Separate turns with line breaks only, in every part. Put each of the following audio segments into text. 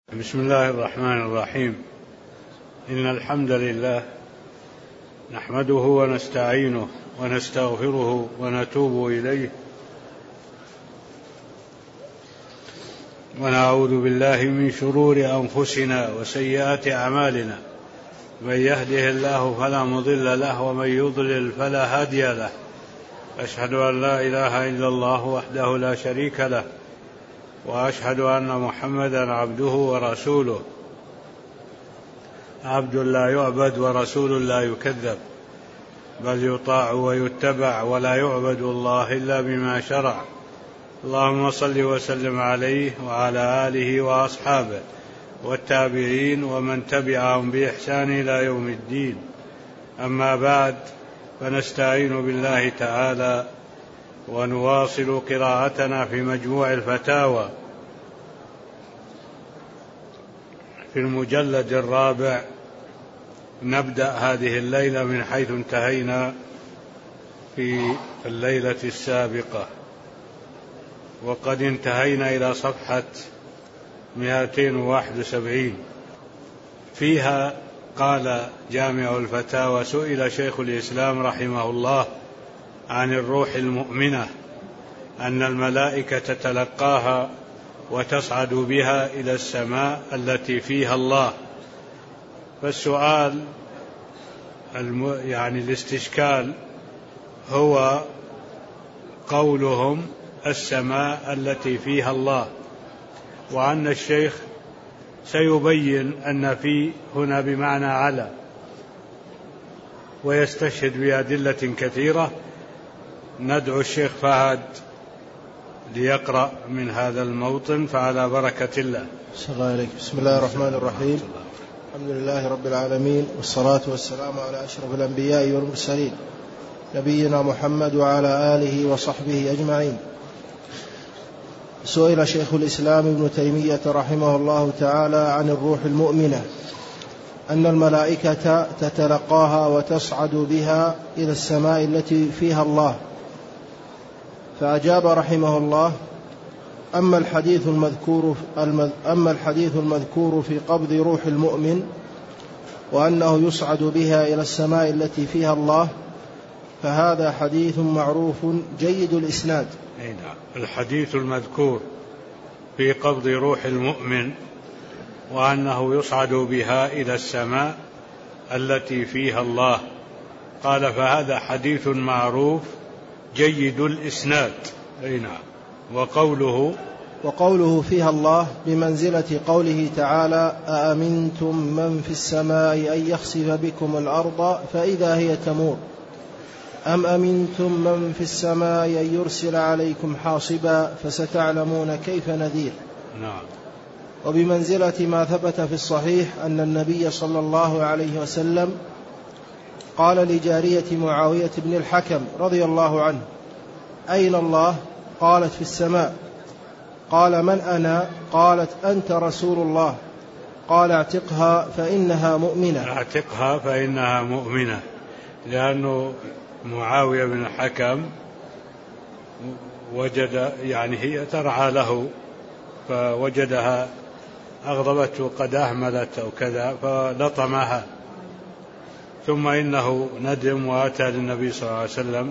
بسم الله الرحمن الرحيم. إن الحمد لله نحمده ونستعينه ونستغفره ونتوب إليه، ونعوذ بالله من شرور أنفسنا وسيئات أعمالنا، من يهده الله فلا مضل له ومن يضلل فلا هادي له. أشهد أن لا إله إلا الله وحده لا شريك له، وأشهد أن محمدا عبده ورسوله، عبد لا يعبد ورسول لا يكذب، بل يطاع ويتبع ولا يعبد الله إلا بما شرع. اللهم صل وسلم عليه وعلى آله وأصحابه والتابعين ومن تبعهم بإحسان إلى يوم الدين. أما بعد، فنستعين بالله تعالى ونواصل قراءتنا في مجموع الفتاوى في المجلد الرابع. نبدأ هذه الليلة من حيث انتهينا في الليلة السابقة، وقد انتهينا إلى صفحة 271. فيها قال جامع الفتاوى: سئل شيخ الإسلام رحمه الله عن الروح المؤمنة أن الملائكة تتلقاها وتصعد بها إلى السماء التي فيها الله. فالسؤال الاستشكال هو قولهم السماء التي فيها الله، وأن الشيخ سيبين أن في هنا بمعنى على، ويستشهد بأدلة كثيرة. ندعو الشيخ فهد ليقرأ من هذا الموطن، فعلى بركة الله.
بسم الله الرحمن الرحيم. الحمد لله رب العالمين، والصلاة والسلام على أشرف الأنبياء والمرسلين، نبينا محمد وعلى آله وصحبه أجمعين. سئل شيخ الإسلام ابن تيمية رحمه الله تعالى عن الروح المؤمنة أن الملائكة تتلقاها وتصعد بها إلى السماء التي فيها الله، فأجاب رحمه الله: أما الحديث المذكور في قبض روح المؤمن وأنه يصعد بها إلى السماء التي فيها الله، فهذا حديث معروف جيد الإسناد.
الحديث المذكور في قبض روح المؤمن وأنه يصعد بها إلى السماء التي فيها الله، قال: فهذا حديث معروف جيد الإسناد.
وقوله فيها الله بمنزلة قوله تعالى: أأمنتم من في السماء أن يخسف بكم الأرض فإذا هي تمور، أم أمنتم من في السماء أن يرسل عليكم حاصبا فستعلمون كيف نذير. وبمنزلة ما ثبت في الصحيح أن النبي صلى الله عليه وسلم قال لجارية معاوية بن الحكم رضي الله عنه: أين الله؟ قالت: في السماء. قال: من أنا؟ قالت: أنت رسول الله. قال: اعتقها فإنها مؤمنة.
لأنه معاوية بن الحكم وجد هي ترعى له، فوجدها أغضبته قد أهملت أو كذا فلطمها، ثم إنه ندم وأتى للنبي صلى الله عليه وسلم،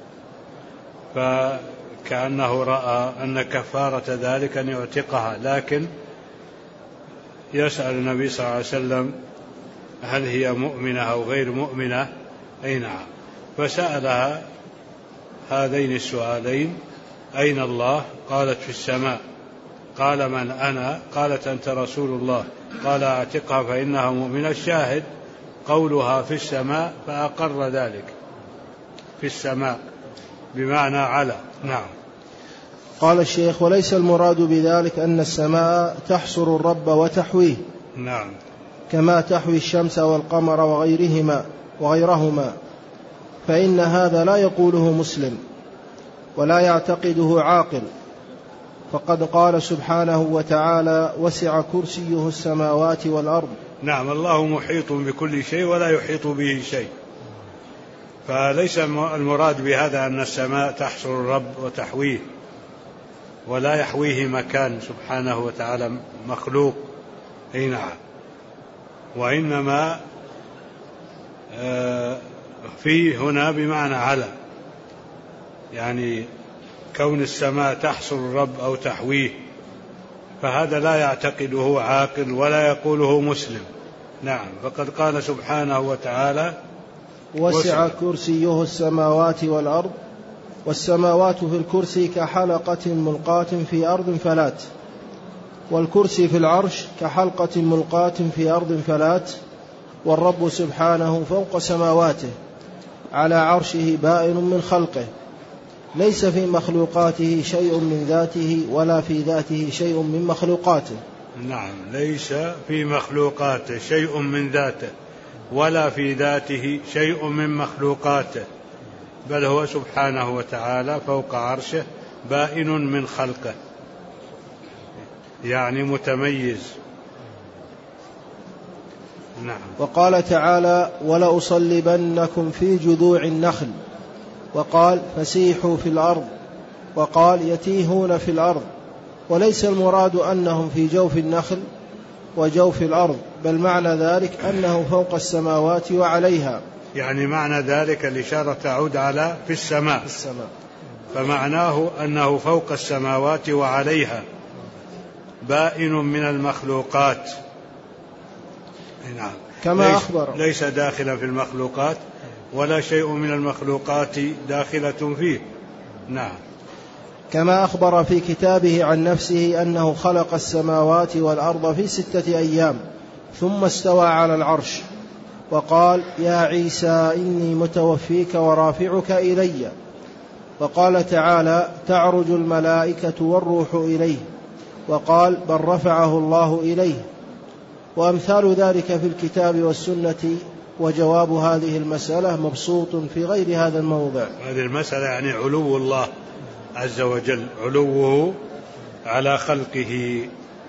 فكأنه رأى أن كفارة ذلك أن يعتقها، لكن يسأل النبي صلى الله عليه وسلم هل هي مؤمنة أو غير مؤمنة. نعم. فسألها هذين السؤالين: أين الله؟ قالت: في السماء. قال: من أنا؟ قالت: أنت رسول الله. قال: اعتقها فإنها مؤمنة. الشاهد قولها في السماء، فأقر ذلك، في السماء بمعنى على. نعم.
قال الشيخ: وليس المراد بذلك أن السماء تحصر الرب وتحويه،
نعم،
كما تحوي الشمس والقمر وغيرهما، فإن هذا لا يقوله مسلم ولا يعتقده عاقل، فقد قال سبحانه وتعالى: وسع كرسيه السماوات والأرض.
نعم، الله محيط بكل شيء ولا يحيط به شيء، فليس المراد بهذا أن السماء تحصر الرب وتحويه، ولا يحويه مكان سبحانه وتعالى مخلوق، أي نعم. وإنما في هنا بمعنى على، يعني كون السماء تحصر الرب أو تحويه، فهذا لا يعتقده عاقل ولا يقوله مسلم. نعم. فقد قال سبحانه وتعالى:
وسع كرسيه السماوات والأرض والسماوات في الكرسي كحلقة ملقاة في أرض فلات، والكرسي في العرش كحلقة ملقاة في أرض فلات، والرب سبحانه فوق سماواته على عرشه بائن من خلقه، ليس في مخلوقاته شيء من ذاته ولا في ذاته شيء من مخلوقاته.
نعم، ليس في مخلوقاته شيء من ذاته ولا في ذاته شيء من مخلوقاته، بل هو سبحانه وتعالى فوق عرشه بائن من خلقه، يعني متميز. نعم.
وقال تعالى: ولأصلبنكم في جذوع النخل، وقال: فسيحوا في الأرض، وقال: يتيهون في الأرض. وليس المراد أنهم في جوف النخل وجوف الأرض، بل معنى ذلك أنه فوق السماوات وعليها،
يعني معنى ذلك الإشارة تعود على في السماء، فمعناه أنه فوق السماوات وعليها بائن من المخلوقات. نعم.
كما أخبر
ليس داخلا في المخلوقات ولا شيء من المخلوقات داخلة فيه. نعم.
كما أخبر في كتابه عن نفسه أنه خلق السماوات والأرض في 6 أيام ثم استوى على العرش، وقال: يا عيسى إني متوفيك ورافعك إلي. وقال تعالى: تعرج الملائكة والروح إليه، وقال: بل رفعه الله إليه. وأمثال ذلك في الكتاب والسنة. وجواب هذه المسألة مبسوط في غير هذا الموضع.
هذه المسألة يعني علو الله عز وجل، علوه على خلقه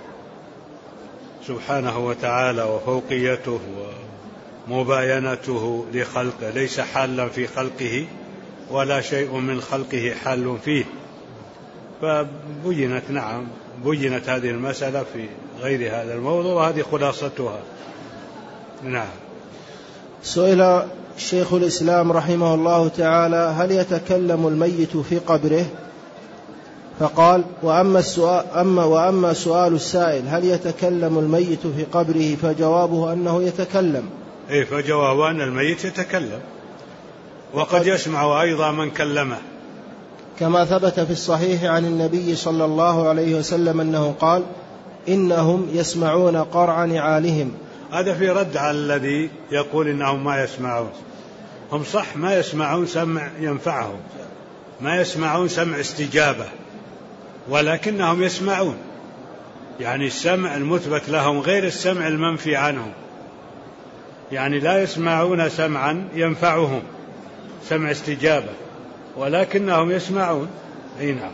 سبحانه وتعالى، وفوقيته ومباينته لخلقه، ليس حالا في خلقه ولا شيء من خلقه حال فيه. فبينت نعم بينت هذه المسألة في غير هذا الموضوع، وهذه خلاصتها. نعم.
سئل شيخ الإسلام رحمه الله تعالى: هل يتكلم الميت في قبره؟ فقال: وأما سؤال السائل هل يتكلم الميت في قبره، فجوابه أنه يتكلم.
فجوابه أن الميت يتكلم، وقد يسمع أيضا من كلمه،
كما ثبت في الصحيح عن النبي صلى الله عليه وسلم أنه قال: إنهم يسمعون قرع نعالهم.
هذا في رد على الذي يقول إنهم ما يسمعون. هم صح ما يسمعون سمع ينفعهم، ما يسمعون سمع استجابة، ولكنهم يسمعون، يعني السمع المثبت لهم غير السمع المنفي عنهم، يعني لا يسمعون سمعا ينفعهم سمع استجابة، ولكنهم يسمعون. أي نعم.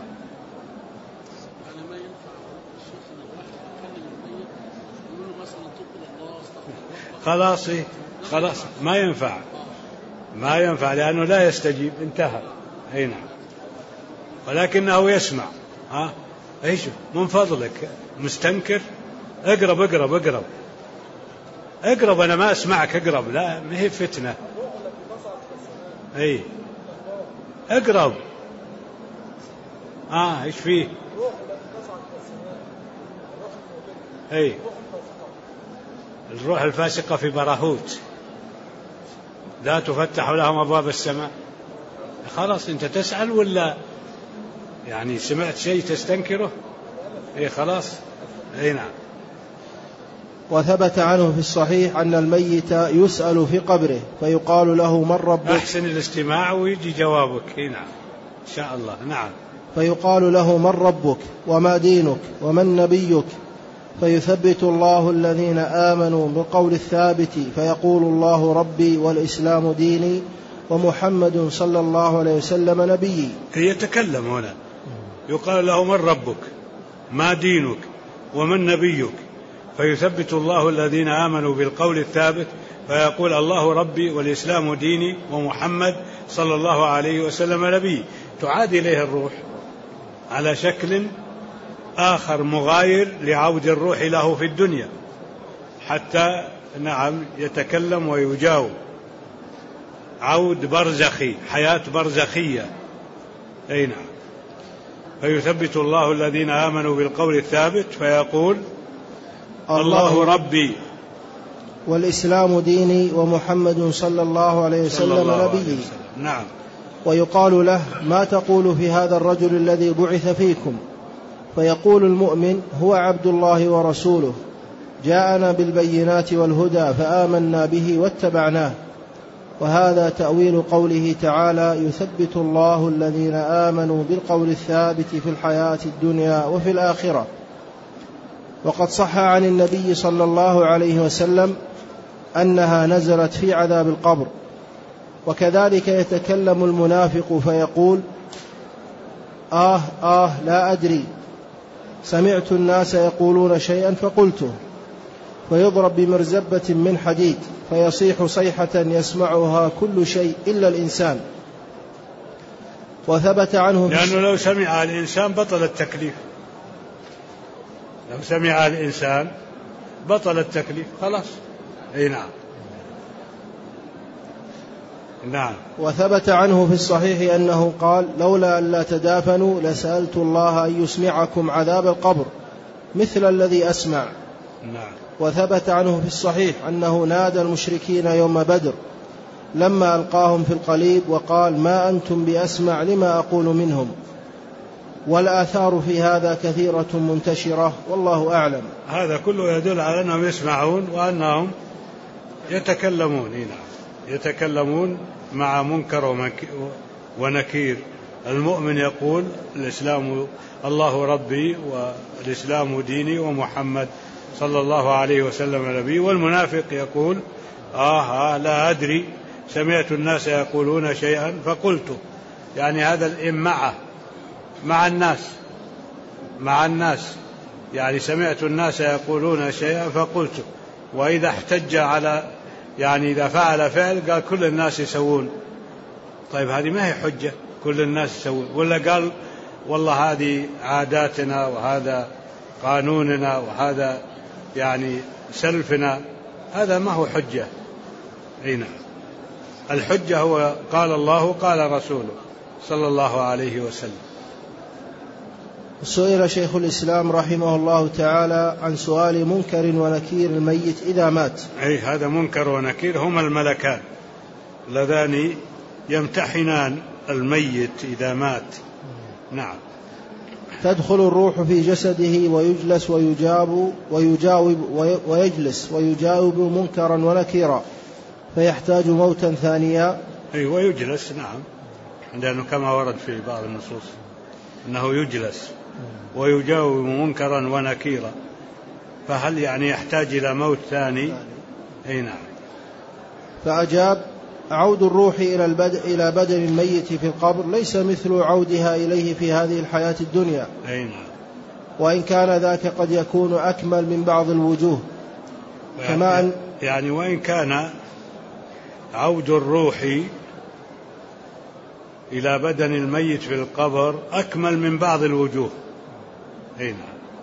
خلاص ما ينفع لأنه لا يستجيب، انتهى. أي نعم. ولكنه يسمع. ايش من فضلك مستنكر؟ اقرب أنا ما أسمعك، اقرب. لا ما هي فتنة. اقرب. ايش فيه؟ الروح الفاسقة في براهوت لا تفتح لهم أبواب السماء. خلاص أنت تسأل ولا يعني سمعت شيء تستنكره؟ خلاص. نعم.
وثبت عنه في الصحيح أن الميت يسأل في قبره فيقال له: من ربك؟
أحسن الاستماع ويجي جوابك. نعم إن شاء الله. نعم.
فيقال له: من ربك وما دينك ومن نبيك؟ فيثبت الله الذين آمنوا بالقول الثابت، فيقول الله: ربي والإسلام ديني ومحمد صلى الله عليه وسلم نبيي.
يتكلم هنا يقال له: من ربك ما دينك ومن نبيك؟ فيثبت الله الذين آمنوا بالقول الثابت، فيقول: الله ربي والإسلام ديني ومحمد صلى الله عليه وسلم نبي. تعاد إليه الروح على شكل آخر مغاير لعود الروح له في الدنيا، حتى نعم يتكلم ويجاوب. عود برزخي، حياة برزخية. أي نعم. فيثبت الله الذين آمنوا بالقول الثابت فيقول الله ربي
والإسلام ديني ومحمد صلى الله عليه وسلم نبيي.
نعم.
ويقال له ما تقول في هذا الرجل الذي بعث فيكم؟ فيقول المؤمن هو عبد الله ورسوله جاءنا بالبينات والهدى فآمنا به واتبعناه. وهذا تأويل قوله تعالى يثبت الله الذين آمنوا بالقول الثابت في الحياة الدنيا وفي الآخرة. وقد صح عن النبي صلى الله عليه وسلم أنها نزلت في عذاب القبر. وكذلك يتكلم المنافق فيقول لا أدري، سمعت الناس يقولون شيئا فقلته، فيضرب بمرزبة من حديد فيصيح صيحة يسمعها كل شيء إلا الإنسان. وثبت عنه
لأنه لو سمع الإنسان بطل التكليف، لو سمع الإنسان بطل التكليف خلاص. أي نعم. نعم.
وثبت عنه في الصحيح أنه قال لولا أن لا تدافنوا لسألت الله أن يسمعكم عذاب القبر مثل الذي أسمع.
نعم.
وثبت عنه في الصحيح أنه نادى المشركين يوم بدر لما ألقاهم في القليب وقال ما أنتم بأسمع لما أقول منهم. والآثار في هذا كثيرة منتشرة والله أعلم.
هذا كله يدل على أنهم يسمعون وأنهم يتكلمون. نعم. يتكلمون مع منكر ونكير. المؤمن يقول الإسلام الله ربي والإسلام ديني ومحمد صلى الله عليه وسلم نبي. والمنافق يقول لا أدري، سمعت الناس يقولون شيئا فقلت. يعني هذا الإمعة مع الناس يعني سمعت الناس يقولون شيئا فقلت. وإذا احتج على يعني إذا فعل فعل قال كل الناس يسوون. طيب هذه ما هي حجة كل الناس يسوون، ولا قال والله هذه عاداتنا وهذا قانوننا وهذا يعني سلفنا، هذا ما هو حجة. نعم. الحجة هو قال الله قال رسوله صلى الله عليه وسلم.
سئل شيخ الإسلام رحمه الله تعالى عن سؤال منكر ونكير الميت إذا مات.
هذا منكر ونكير هما الملكان اللذان يمتحنان الميت إذا مات. نعم.
تدخل الروح في جسده ويجلس ويجاوب منكرا ونكيرا فيحتاج موتا ثانيا.
ويجلس. نعم. لأنه كما ورد في بعض النصوص أنه يجلس ويجاوب منكرا ونكيرا، فهل يعني يحتاج إلى موت ثاني؟ نعم.
فأجاب عود الروح إلى بدن الميت في القبر ليس مثل عودها إليه في هذه الحياة الدنيا.
نعم.
وإن كان ذاك قد يكون أكمل من بعض الوجوه. كما
يعني وإن كان عود الروح إلى بدن الميت في القبر أكمل من بعض الوجوه. نعم.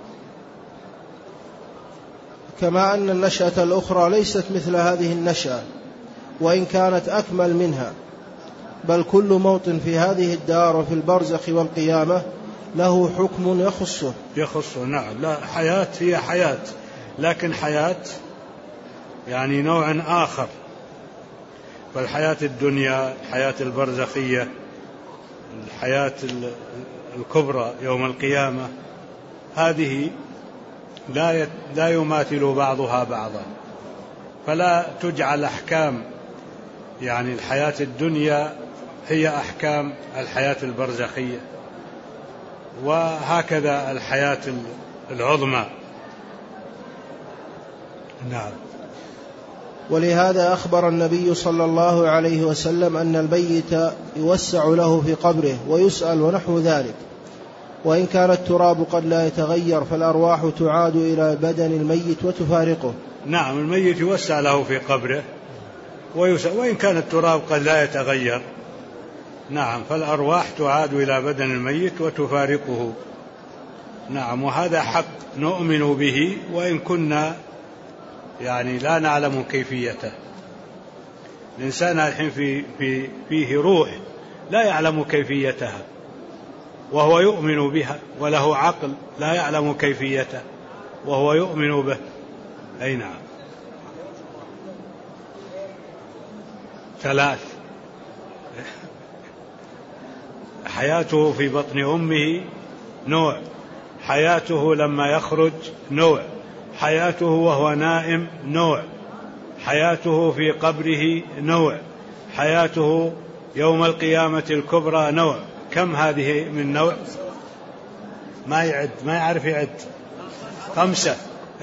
كما أن النشأة الأخرى ليست مثل هذه النشأة وإن كانت أكمل منها، بل كل موطن في هذه الدار وفي البرزخ والقيامة له حكم يخصه.
نعم. لا، حياة هي حياة، لكن حياة يعني نوع آخر. فالحياة الدنيا، الحياة البرزخية، الحياة الكبرى يوم القيامة، هذه لا يماثل بعضها بعضا، فلا تجعل أحكام يعني الحياة الدنيا هي أحكام الحياة البرزخية، وهكذا الحياة العظمى. نعم.
ولهذا أخبر النبي صلى الله عليه وسلم أن الميت يوسع له في قبره ويسأل ونحو ذلك. وإن كان التراب قد لا يتغير فالأرواح تعاد إلى بدن الميت وتفارقه.
نعم. الميت يوسع له في قبره وإن كان التراب قد لا يتغير. نعم. فالأرواح تعاد إلى بدن الميت وتفارقه. نعم. وهذا حق نؤمن به وإن كنا يعني لا نعلم كيفيته. الإنسان الحين فيه روح لا يعلم كيفيتها، وهو يؤمن بها، وله عقل لا يعلم كيفيته وهو يؤمن به. أي نعم. 3. حياته في بطن أمه نوع، حياته لما يخرج نوع، حياته وهو نائم نوع، حياته في قبره نوع، حياته يوم القيامة الكبرى نوع. كم هذه من نوع؟ ما يعد، ما يعرف يعد. 5.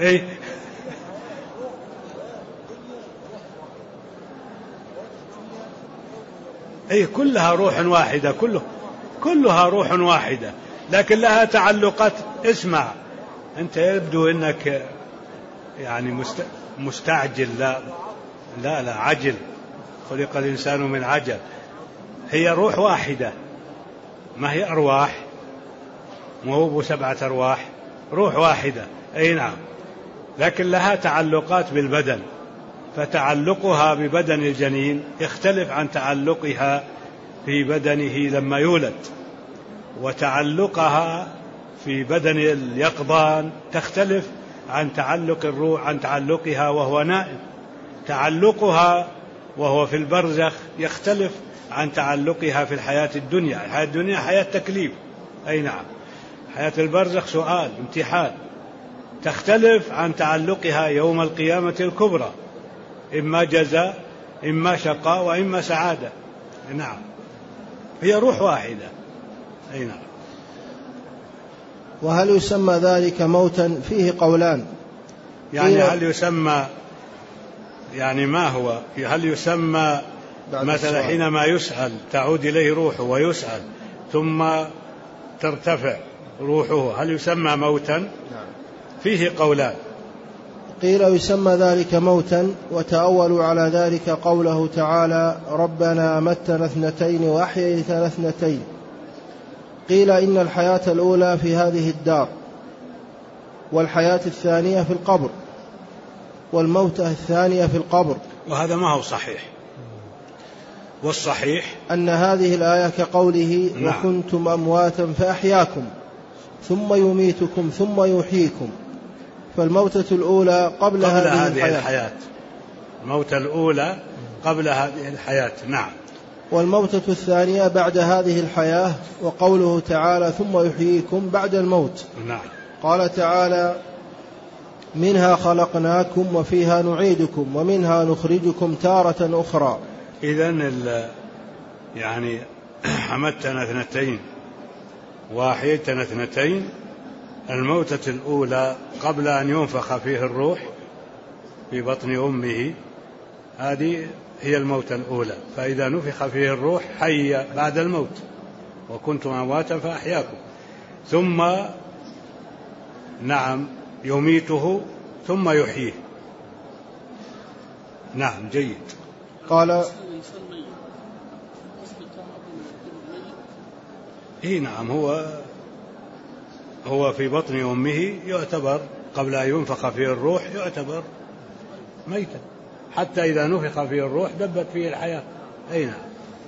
كلها روح واحدة، كلها روح واحدة، لكن لها تعلقات. اسمع، أنت يبدو أنك يعني مستعجل. لا عجل، خلق الإنسان من عجل. هي روح واحدة، ما هي أرواح، مو 7 أرواح، روح واحدة. أي نعم، لكن لها تعلقات بالبدن، فتعلقها ببدن الجنين يختلف عن تعلقها في بدنه لما يولد، وتعلقها في بدن اليقظان تختلف عن تعلق الروح عن تعلقها وهو نائم. تعلقها وهو في البرزخ يختلف عن تعلقها في الحياة الدنيا. الحياة الدنيا حياة تكليف. أي نعم. حياة البرزخ سؤال، امتحان، تختلف عن تعلقها يوم القيامة الكبرى، إما جزاء، إما شقاء، وإما سعادة. نعم، هي روح واحدة. أي نعم.
وهل يسمى ذلك موتا؟ فيه قولان.
يعني هل يسمى، يعني ما هو، هل يسمى مثلا حينما يسأل تعود إليه روحه ويسأل ثم ترتفع روحه، هل يسمى موتا؟
نعم.
فيه قولان.
قيل يسمى ذلك موتا، وتأولوا على ذلك قوله تعالى: ربنا أمتنا 2 وأحييتنا 2. قيل إن الحياة الأولى في هذه الدار، والحياة الثانية في القبر، والموتة الثانية في القبر.
وهذا ما هو صحيح. والصحيح
أن هذه الآية كقوله:
نعم.
وكنتم أمواتا فأحياكم ثم يميتكم ثم يحييكم، فالموتة الأولى قبل هذه الحياة.
الموتة الأولى قبل هذه الحياة. نعم.
والموتة الثانية بعد هذه الحياة. وقوله تعالى: ثم يحييكم بعد الموت.
نعم.
قال تعالى: منها خلقناكم وفيها نعيدكم ومنها نخرجكم تارة أخرى.
إذن يعني أمتنا 2 وأحييتنا 2. الموتة الأولى قبل أن ينفخ فيه الروح في بطن أمه، هذه هي الموتة الأولى. فإذا نفخ فيه الروح حي بعد الموت، وكنتم أمواتا فأحياكم. ثم نعم يميته ثم يحييه. نعم، جيد.
قال:
نعم، هو في بطن أمه يعتبر قبل أن ينفخ فيه الروح يعتبر ميتا، حتى إذا نفخ فيه الروح دبت فيه الحياة. أي نعم.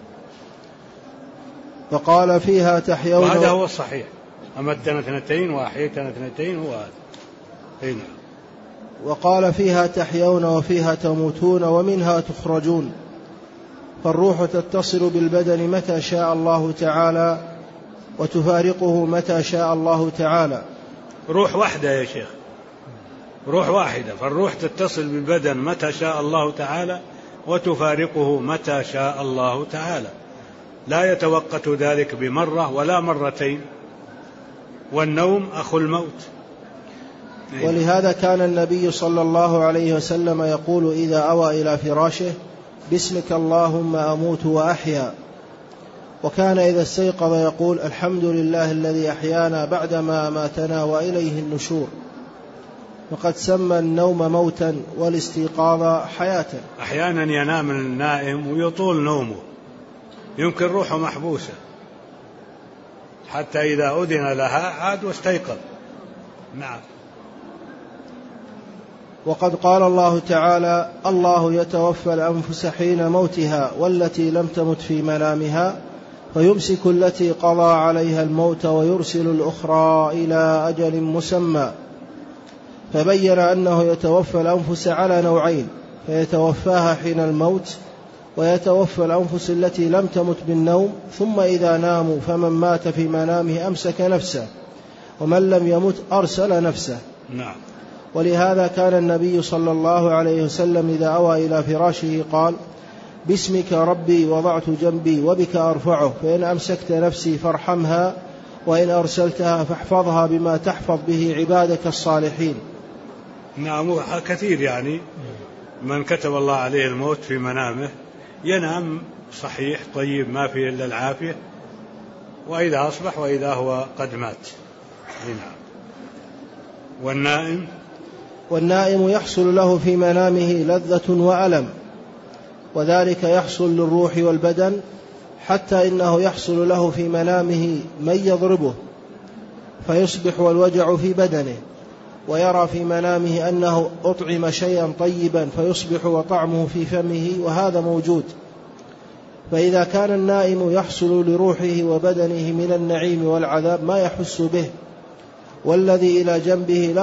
فقال: فيها تحيون.
وهذا هو الصحيح. أمتنا 2 وأحييتنا 2 هو هذا. أي نعم.
وقال: فيها تحيون وفيها تموتون ومنها تخرجون. فالروح تتصل بالبدن متى شاء الله تعالى، وتفارقه متى شاء الله تعالى.
روح واحدة يا شيخ، روح واحدة. فالروح تتصل بالبدن متى شاء الله تعالى، وتفارقه متى شاء الله تعالى، لا يتوقت ذلك بمرة ولا مرتين. والنوم أخو الموت.
ولهذا كان النبي صلى الله عليه وسلم يقول إذا أوى إلى فراشه: باسمك اللهم أموت وأحيا. وكان إذا استيقظ يقول: الحمد لله الذي أحيانا بعدما أماتنا وإليه النشور. وقد سمى النوم موتا والاستيقاظ حياة.
أحيانا ينام النائم ويطول نومه، يمكن روحه محبوسة، حتى إذا أذن لها عاد واستيقظ. نعم.
وقد قال الله تعالى: الله يتوفى الأنفس حين موتها والتي لم تمت في منامها فيمسك التي قضى عليها الموت ويرسل الأخرى إلى أجل مسمى. فبين أنه يتوفى الأنفس على نوعين: فيتوفاها حين الموت، ويتوفى الأنفس التي لم تمت بالنوم، ثم إذا ناموا فمن مات في منامه أمسك نفسه، ومن لم يمت أرسل نفسه.
نعم.
ولهذا كان النبي صلى الله عليه وسلم إذا أوى إلى فراشه قال: باسمك ربي وضعت جنبي وبك أرفعه، فإن أمسكت نفسي فارحمها، وإن أرسلتها فاحفظها بما تحفظ به عبادك الصالحين.
نعم. كثير يعني من كتب الله عليه الموت في منامه ينام صحيح طيب ما فيه إلا العافية، وإذا أصبح وإذا هو قد مات. نعم.
والنائم يحصل له في منامه لذة وألم، وذلك يحصل للروح والبدن، حتى إنه يحصل له في منامه من يضربه فيصبح والوجع في بدنه، ويرى في منامه أنه أطعم شيئا طيبا فيصبح وطعمه في فمه، وهذا موجود. فإذا كان النائم يحصل لروحه وبدنه من النعيم والعذاب ما يحس به، والذي إلى جنبه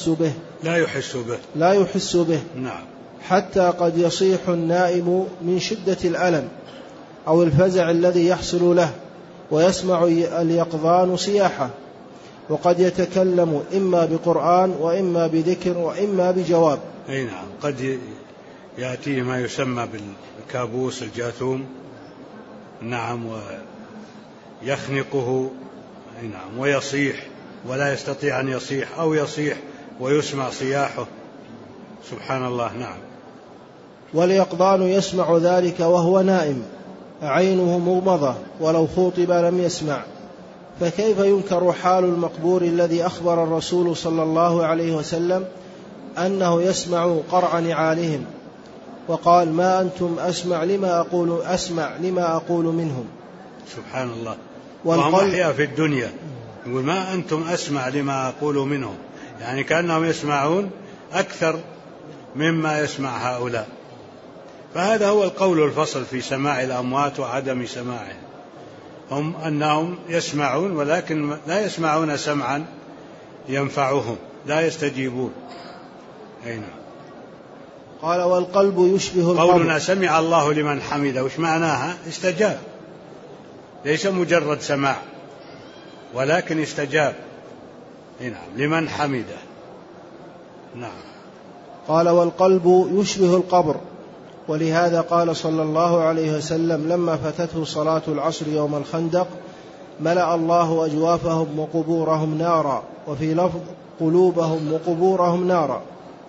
لا يحس به.
نعم.
حتى قد يصيح النائم من شدة الألم أو الفزع الذي يحصل له، ويسمع اليقظان صياحه، وقد يتكلم إما بقرآن وإما بذكر وإما بجواب.
أي نعم. قد يأتيه ما يسمى بالكابوس الجاثوم. نعم. ويخنقه. أي نعم. ويصيح ولا يستطيع أن يصيح، أو يصيح ويسمع صياحه. سبحان الله. نعم.
واليقظان يسمع ذلك وهو نائم، عينه مغمضة، ولو خوطب لم يسمع. فكيف ينكر حال المقبور الذي أخبر الرسول صلى الله عليه وسلم أنه يسمع قرع نعالهم، وقال: ما أنتم أسمع لما أقول منهم.
سبحان الله. وهم أحياء في الدنيا، يقول: ما أنتم أسمع لما أقول منهم، يعني كأنهم يسمعون أكثر مما يسمع هؤلاء. فهذا هو القول الفصل في سماع الأموات وعدم سماعه، هم أنهم يسمعون ولكن لا يسمعون سمعا ينفعهم، لا يستجيبون. أي نعم.
قال: والقلب يشبه القبر.
قولنا سمع الله لمن حمده وش معناها؟ استجاب، ليس مجرد سماع ولكن استجاب. نعم. لمن حمده. نعم.
قال: والقلب يشبه القبر. ولهذا قال صلى الله عليه وسلم لما فاتته صلاة العصر يوم الخندق: ملأ الله أجوافهم وقبورهم نارا، وفي لفظ قلوبهم وقبورهم نارا.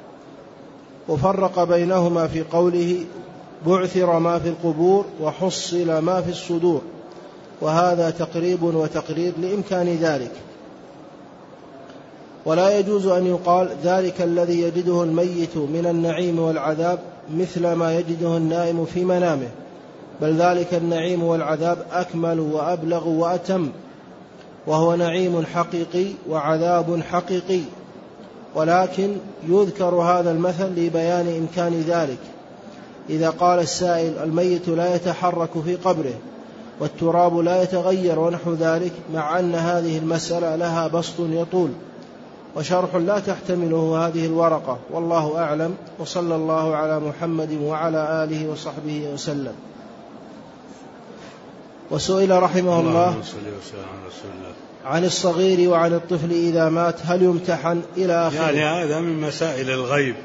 وفرق بينهما في قوله: بعثر ما في القبور وحصل ما في الصدور، وهذا تقريب وتقرير لإمكان ذلك. ولا يجوز أن يقال ذلك الذي يجده الميت من النعيم والعذاب مثل ما يجده النائم في منامه، بل ذلك النعيم والعذاب أكمل وأبلغ وأتم، وهو نعيم حقيقي وعذاب حقيقي. ولكن يذكر هذا المثل لبيان إمكان ذلك. إذا قال السائل: الميت لا يتحرك في قبره والتراب لا يتغير ونحو ذلك، مع أن هذه المسألة لها بسط يطول وشرح لا تحتمله هذه الورقة، والله أعلم. وصلى الله على محمد وعلى آله وصحبه وسلم. وسئل رحمه الله عن الصغير وعن الطفل إذا مات هل يمتحن إلى آخره.
يعني هذا من مسائل الغيب،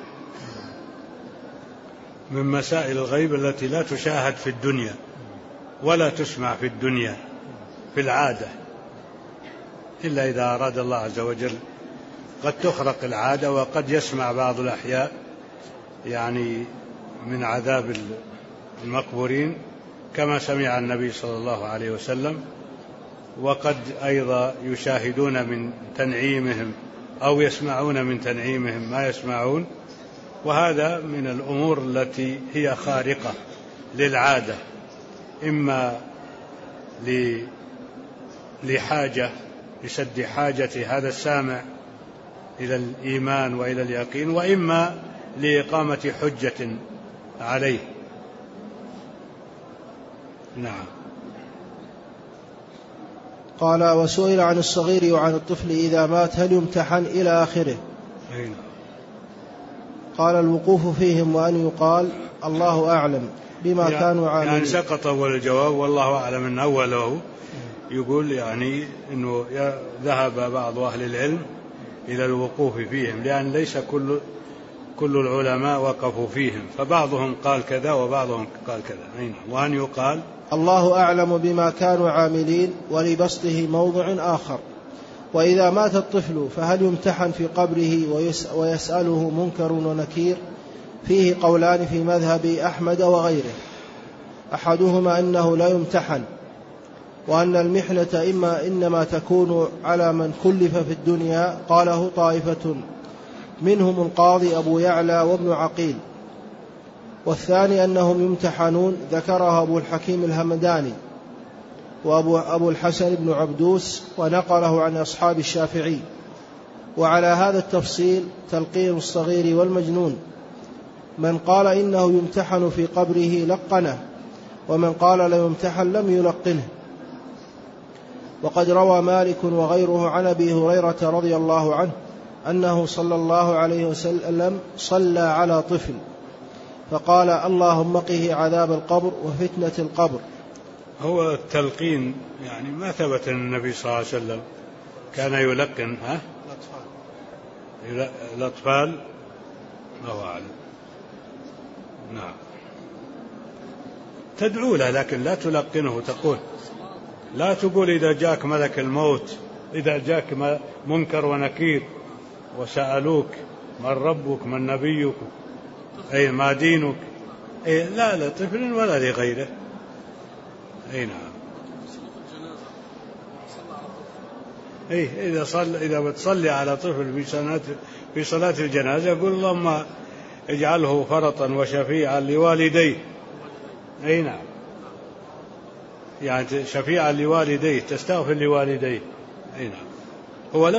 من مسائل الغيب التي لا تشاهد في الدنيا ولا تسمع في الدنيا في العادة، إلا إذا أراد الله عز وجل. قد تخرق العادة، وقد يسمع بعض الأحياء يعني من عذاب المقبورين كما سمع النبي صلى الله عليه وسلم، وقد أيضا يشاهدون من تنعيمهم أو يسمعون من تنعيمهم ما يسمعون. وهذا من الأمور التي هي خارقة للعادة، إما لحاجة لسد حاجة هذا السامع إلى الإيمان وإلى اليقين، وإما لإقامة حجة عليه. نعم.
قال: وسئل عن الصغير وعن الطفل إذا مات هل يمتحن إلى آخره. قال: الوقوف فيهم وأن يقال الله أعلم بما كانوا عاملين.
يعني سقط أول الجواب والله أعلم أن أوله يقول يعني أنه ذهب بعض أهل العلم إلى الوقوف فيهم، لأن ليس كل العلماء وقفوا فيهم، فبعضهم قال كذا وبعضهم قال كذا. وأن يقال
الله أعلم بما كانوا عاملين ولبسطه موضع آخر. وإذا مات الطفل فهل يمتحن في قبره ويسأله منكر ونكير؟ فيه قولان في مذهب أحمد وغيره، أحدهما أنه لا يمتحن، وأن المحنة إنما تكون على من كلف في الدنيا. قاله طائفة منهم القاضي أبو يعلى وابن عقيل. والثاني أنهم يمتحنون، ذكره أبو الحكيم الهمداني وأبو الحسن بن عبدوس، ونقله عن أصحاب الشافعي. وعلى هذا التفصيل تلقين الصغير والمجنون. من قال إنه يمتحن في قبره لقنه، ومن قال لا يمتحن لم يلقنه. وقد روى مالك وغيره عن أبي هريرة رضي الله عنه أنه صلى الله عليه وسلم صلى على طفل فقال: اللهم قه عذاب القبر وفتنة القبر.
هو التلقين يعني ما ثبت أن النبي صلى الله عليه وسلم كان يلقن الأطفال. الله أعلم. نعم. تدعو له لكن لا تلقنه. لا تقول إذا جاك ملك الموت، إذا جاك منكر ونكير وسألوك من ربك من نبيك أي ما دينك، لا لطفل ولا لغيره. نعم. إذا بتصلي على طفل في صلاة الجنازة قل اللهم اجعله فرطا وشفيعا لوالديه. نعم. يعني شفيعا لوالديه، تستغفر لوالديه. نعم. هو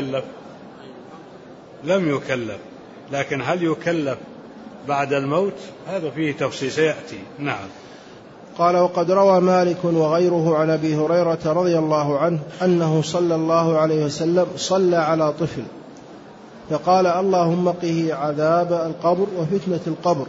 لم يكلف، لكن هل يكلف بعد الموت؟ هذا فيه تفصيل سيأتي. نعم.
قال: وقد روى مالك وغيره عن أبي هريرة رضي الله عنه أنه صلى الله عليه وسلم صلى على طفل فقال: اللهم قه عذاب القبر وفتنة القبر.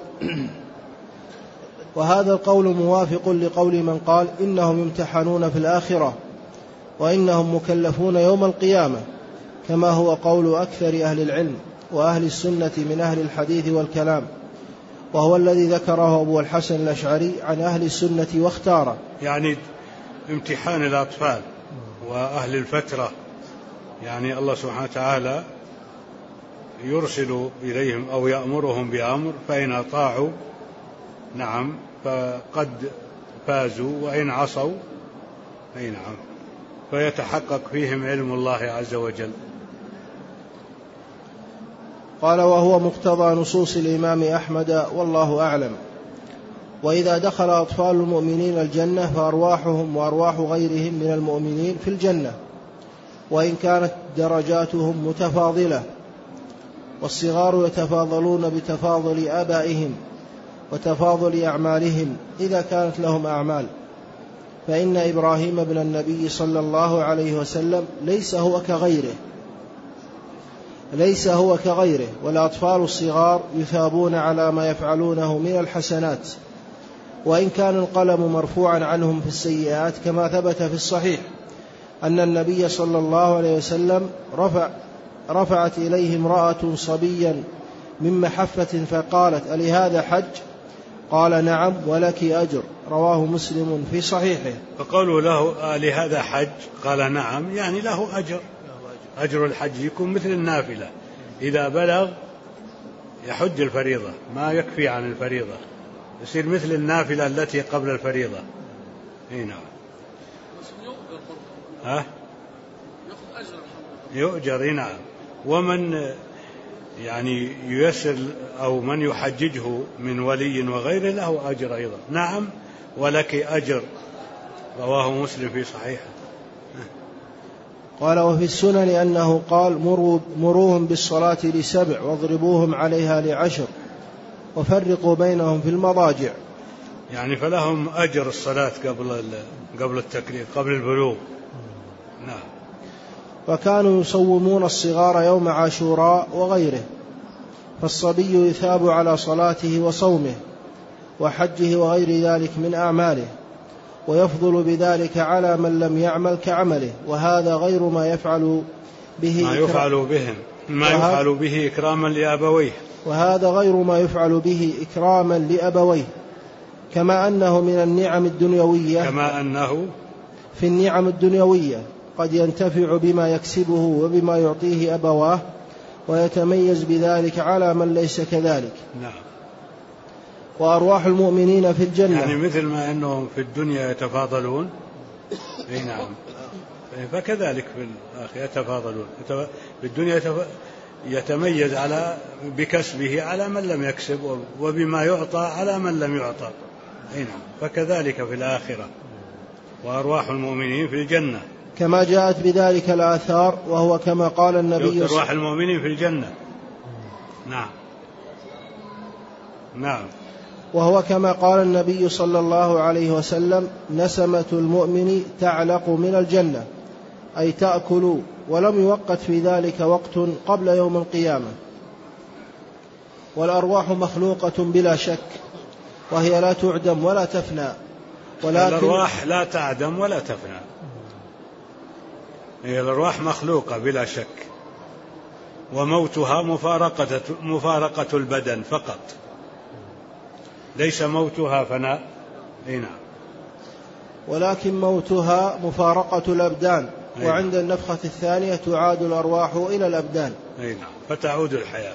وهذا القول موافق لقول من قال إنهم يمتحنون في الآخرة وإنهم مكلفون يوم القيامة، كما هو قول أكثر أهل العلم وأهل السنة من أهل الحديث والكلام، وهو الذي ذكره أبو الحسن الأشعري عن أهل السنة واختاره.
يعني امتحان الأطفال وأهل الفترة، يعني الله سبحانه وتعالى يرسل إليهم أو يأمرهم بأمر، فإن أطاعوا نعم فقد فازوا، وإن عصوا نعم فيتحقق فيهم علم الله عز وجل.
قال: وهو مقتضى نصوص الإمام أحمد والله أعلم. وإذا دخل أطفال المؤمنين الجنة فأرواحهم وأرواح غيرهم من المؤمنين في الجنة، وإن كانت درجاتهم متفاضلة، والصغار يتفاضلون بتفاضل آبائهم وتفاضل أعمالهم إذا كانت لهم أعمال. فإن إبراهيم ابن النبي صلى الله عليه وسلم ليس هو كغيره، والأطفال الصغار يثابون على ما يفعلونه من الحسنات، وإن كان القلم مرفوعا عنهم في السيئات، كما ثبت في الصحيح أن النبي صلى الله عليه وسلم رفعت إليه امرأة صبيا من محفة فقالت: ألهذا حج؟ قال: نعم ولك أجر. رواه مسلم في صحيحه.
فقالوا له: لهذا حج؟ قال: نعم، يعني له أجر الحج يكون مثل النافلة، إذا بلغ يحج الفريضة، ما يكفي عن الفريضة، يصير مثل النافلة التي قبل الفريضة. نعم. يؤجر. نعم. ومن يعني ييسر أو من يحججه من ولي وغيره له أجر أيضا. نعم ولك أجر. رواه مسلم في صحيحه.
قال: وفي السنن أنه قال: مروهم بالصلاة ل7 واضربوهم عليها ل10 وفرقوا بينهم في المضاجع.
يعني فلهم أجر الصلاة قبل التكليف، قبل البلوغ. نعم.
وكانوا يصومون الصغار يوم عاشوراء وغيره، فالصبي يثاب على صلاته وصومه وحجه وغير ذلك من أعماله، ويفضل بذلك على من لم يعمل كعمله، وهذا غير ما يفعل به
إكراما لأبويه.
وهذا غير ما يفعل به إكراما لأبويه، كما أنه من النعم الدنيوية،
كما أنه
في النعم الدنيوية قد ينتفع بما يكسبه وبما يعطيه أبواه، ويتميز بذلك على من ليس كذلك.
نعم.
وأرواح المؤمنين في الجنة،
يعني مثل ما أنهم في الدنيا يتفاضلون، أي نعم، فكذلك في الآخرة يتفاضلون. في الدنيا يتميز بكسبه على من لم يكسب، وبما يعطى على من لم يعطى، أي نعم، فكذلك في الآخرة. وأرواح المؤمنين في الجنة
كما جاءت بذلك الآثار، وهو كما قال النبي
أرواح المؤمنين في الجنة. نعم. نعم.
وهو كما قال النبي صلى الله عليه وسلم: نسمة المؤمن تعلق من الجنة، أي تأكل، ولم يوقت في ذلك وقت قبل يوم القيامة. والأرواح مخلوقة بلا شك، وهي لا تعدم ولا تفنى، ولكن
الأرواح لا تعدم ولا تفنى، هي الأرواح مخلوقة بلا شك، وموتها مفارقة البدن فقط، ليس موتها فناء. أي نعم.
ولكن موتها مفارقة الأبدان، وعند النفخة الثانية تعاد الأرواح إلى الأبدان.
أي نعم، فتعود الحياة.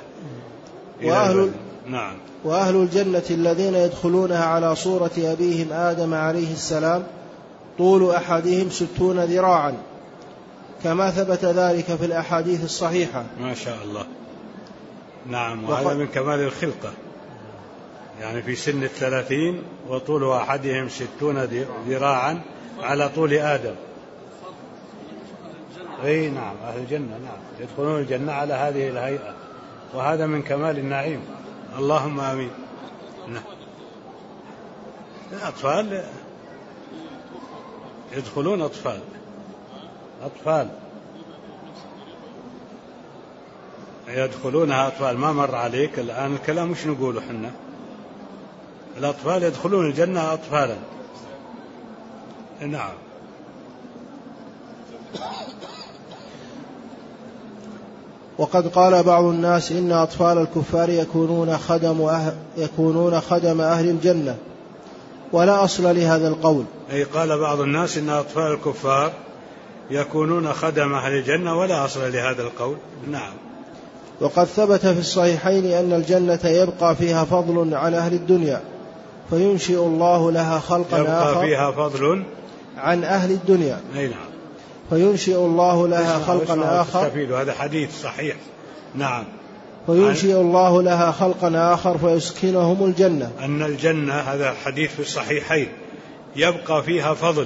نعم. وأهل الجنة الذين يدخلونها على صورة أبيهم آدم عليه السلام طول أحدهم 60 ذراعا، كما ثبت ذلك في الأحاديث الصحيحة.
ما شاء الله. نعم. وهذا من كمال الخلقة، يعني في سن 30 وطول أحدهم 60 ذراعا على طول آدم. أي نعم، أهل الجنة نعم يدخلون الجنة على هذه الهيئة، وهذا من كمال النعيم. اللهم آمين. نعم. الأطفال يدخلون، أطفال يدخلونها أطفال. ما مر عليك الآن الكلام مش نقوله حنا؟ الأطفال يدخلون الجنة أطفالا. نعم.
وقد قال بعض الناس إن أطفال الكفار يكونون خدم أهل الجنة، ولا أصل لهذا القول.
أي قال بعض الناس إن أطفال الكفار يكونون خدم أهل الجنة، ولا أصل لهذا القول. نعم.
وقد ثبت في الصحيحين أن الجنة يبقى فيها فضل عن أهل الدنيا، فينشئ الله لها خلقا آخر.
يبقى فيها فضل
عن أهل الدنيا.
أي نعم.
فينشئ الله لها خلقا آخر.
هذا حديث صحيح. نعم.
فينشئ الله لها خلقا آخر فيسكنهم الجنة.
أن الجنة، هذا حديث في الصحيحين، يبقى فيها فضل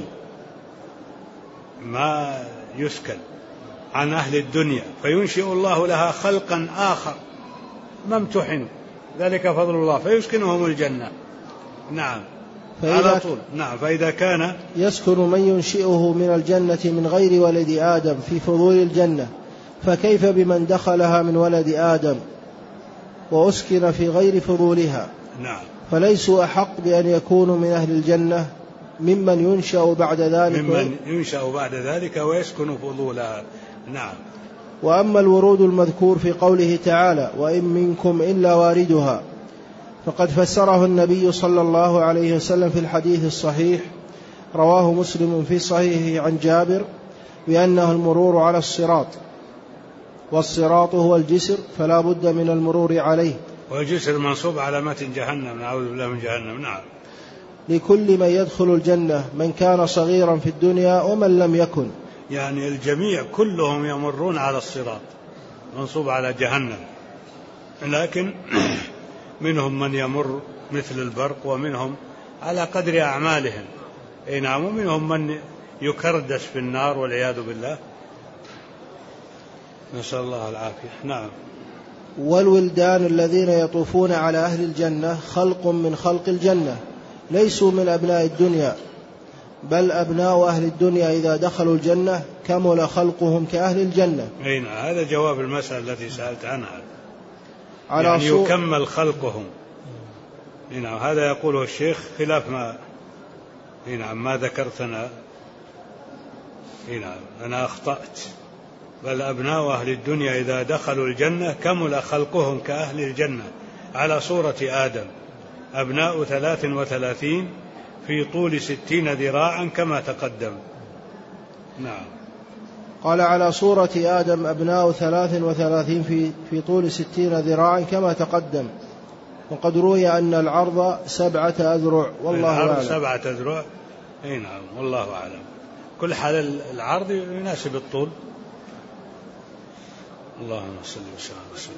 ما يسكن عن أهل الدنيا، فينشئ الله لها خلقا آخر ما امتحنوا، ذلك فضل الله، فيسكنهم الجنة. نعم. على طول. نعم. فإذا كان
يسكن من ينشئه من الجنة من غير ولد آدم في فضول الجنة، فكيف بمن دخلها من ولد آدم وأسكن في غير فضولها؟
نعم.
فليسوا أحق بأن يكونوا من أهل الجنة ممن ينشأ بعد ذلك
ويسكن فضولها. نعم.
وأما الورود المذكور في قوله تعالى: وإن منكم إلا واردها، فقد فسره النبي صلى الله عليه وسلم في الحديث الصحيح رواه مسلم في صحيحه عن جابر بأنه المرور على الصراط، والصراط هو الجسر، فلا بد من المرور عليه.
والجسر منصوب على متن جهنم، نعوذ بالله من جهنم. نعم.
لكل من يدخل الجنة، من كان صغيرا في الدنيا ومن لم يكن،
يعني الجميع كلهم يمرون على الصراط منصوب على جهنم، لكن منهم من يمر مثل البرق، ومنهم على قدر أعمالهم. أي نعم. ومنهم من يكردس في النار والعياذ بالله، نسأل الله العافية. نعم.
والولدان الذين يطوفون على أهل الجنة خلق من خلق الجنة ليسوا من أبناء الدنيا، بل أبناء أهل الدنيا إذا دخلوا الجنة كمل خلقهم كأهل الجنة.
أين هذا جواب المسألة التي سألت عنها، يعني يكمل خلقهم. نعم. هذا يقوله الشيخ خلاف ما ذكرتنا. أنا أخطأت، بل أبناء أهل الدنيا إذا دخلوا الجنة كمل خلقهم كأهل الجنة على صورة آدم، أبناء 33 في طول 60 ذراعا كما تقدم. نعم.
قال على صورة آدم أبناء 33 في طول 60 ذراعا كما تقدم. وقد روي أن العرض 7 أذرع والله أعلم.
العرض 7 أذرع. نعم والله أعلم. كل حال العرض يناسب الطول. اللهم صل وسلم.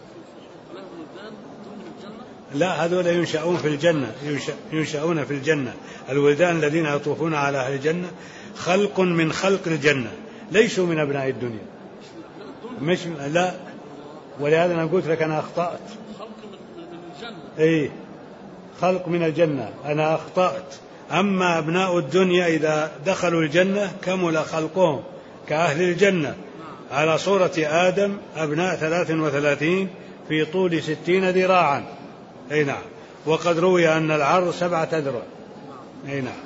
لا، هذول ينشأون في الجنة، ينشأون في الجنة. الولدان الذين يطوفون على أهل الجنة خلق من خلق الجنة، ليسوا من أبناء الدنيا. مش لا، ولهذا أنا قلت لك أنا أخطأت. أي خلق من الجنة، أنا أخطأت. أما أبناء الدنيا إذا دخلوا الجنة كمل خلقهم كأهل الجنة على صورة آدم، أبناء 33 في طول 60 ذراعا. أي نعم. وقد روي أن العرض 7 أذرع. أي نعم.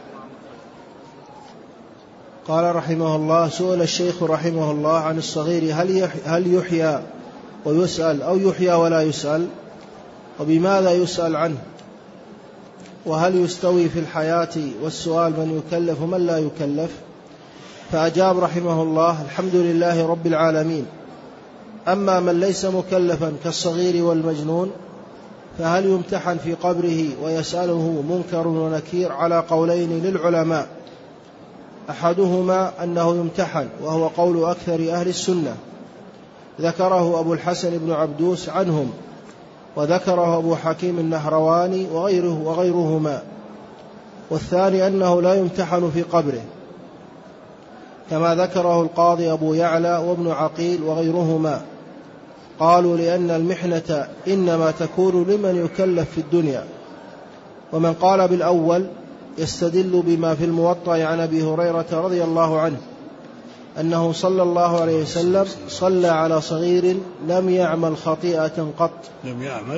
قال رحمه الله: سئل الشيخ رحمه الله عن الصغير هل يحيى ويسأل أو يحيى ولا يسأل، وبماذا يسأل عنه، وهل يستوي في الحياة والسؤال من يكلف ومن لا يكلف؟ فأجاب رحمه الله: الحمد لله رب العالمين. أما من ليس مكلفا كالصغير والمجنون فهل يمتحن في قبره ويسأله منكر ونكير على قولين للعلماء، أحدهما أنه يمتحن وهو قول أكثر أهل السنة، ذكره أبو الحسن بن عبدوس عنهم، وذكره أبو حكيم النهرواني وغيرهما. والثاني أنه لا يمتحن في قبره، كما ذكره القاضي أبو يعلى وابن عقيل وغيرهما. قالوا لأن المحنة إنما تكون لمن يكلف في الدنيا. ومن قال بالأول يستدل بما في الموطأ عن أبي هريرة رضي الله عنه أنه صلى الله عليه وسلم صلى على صغير لم يعمل خطيئة قط.
لم يعمل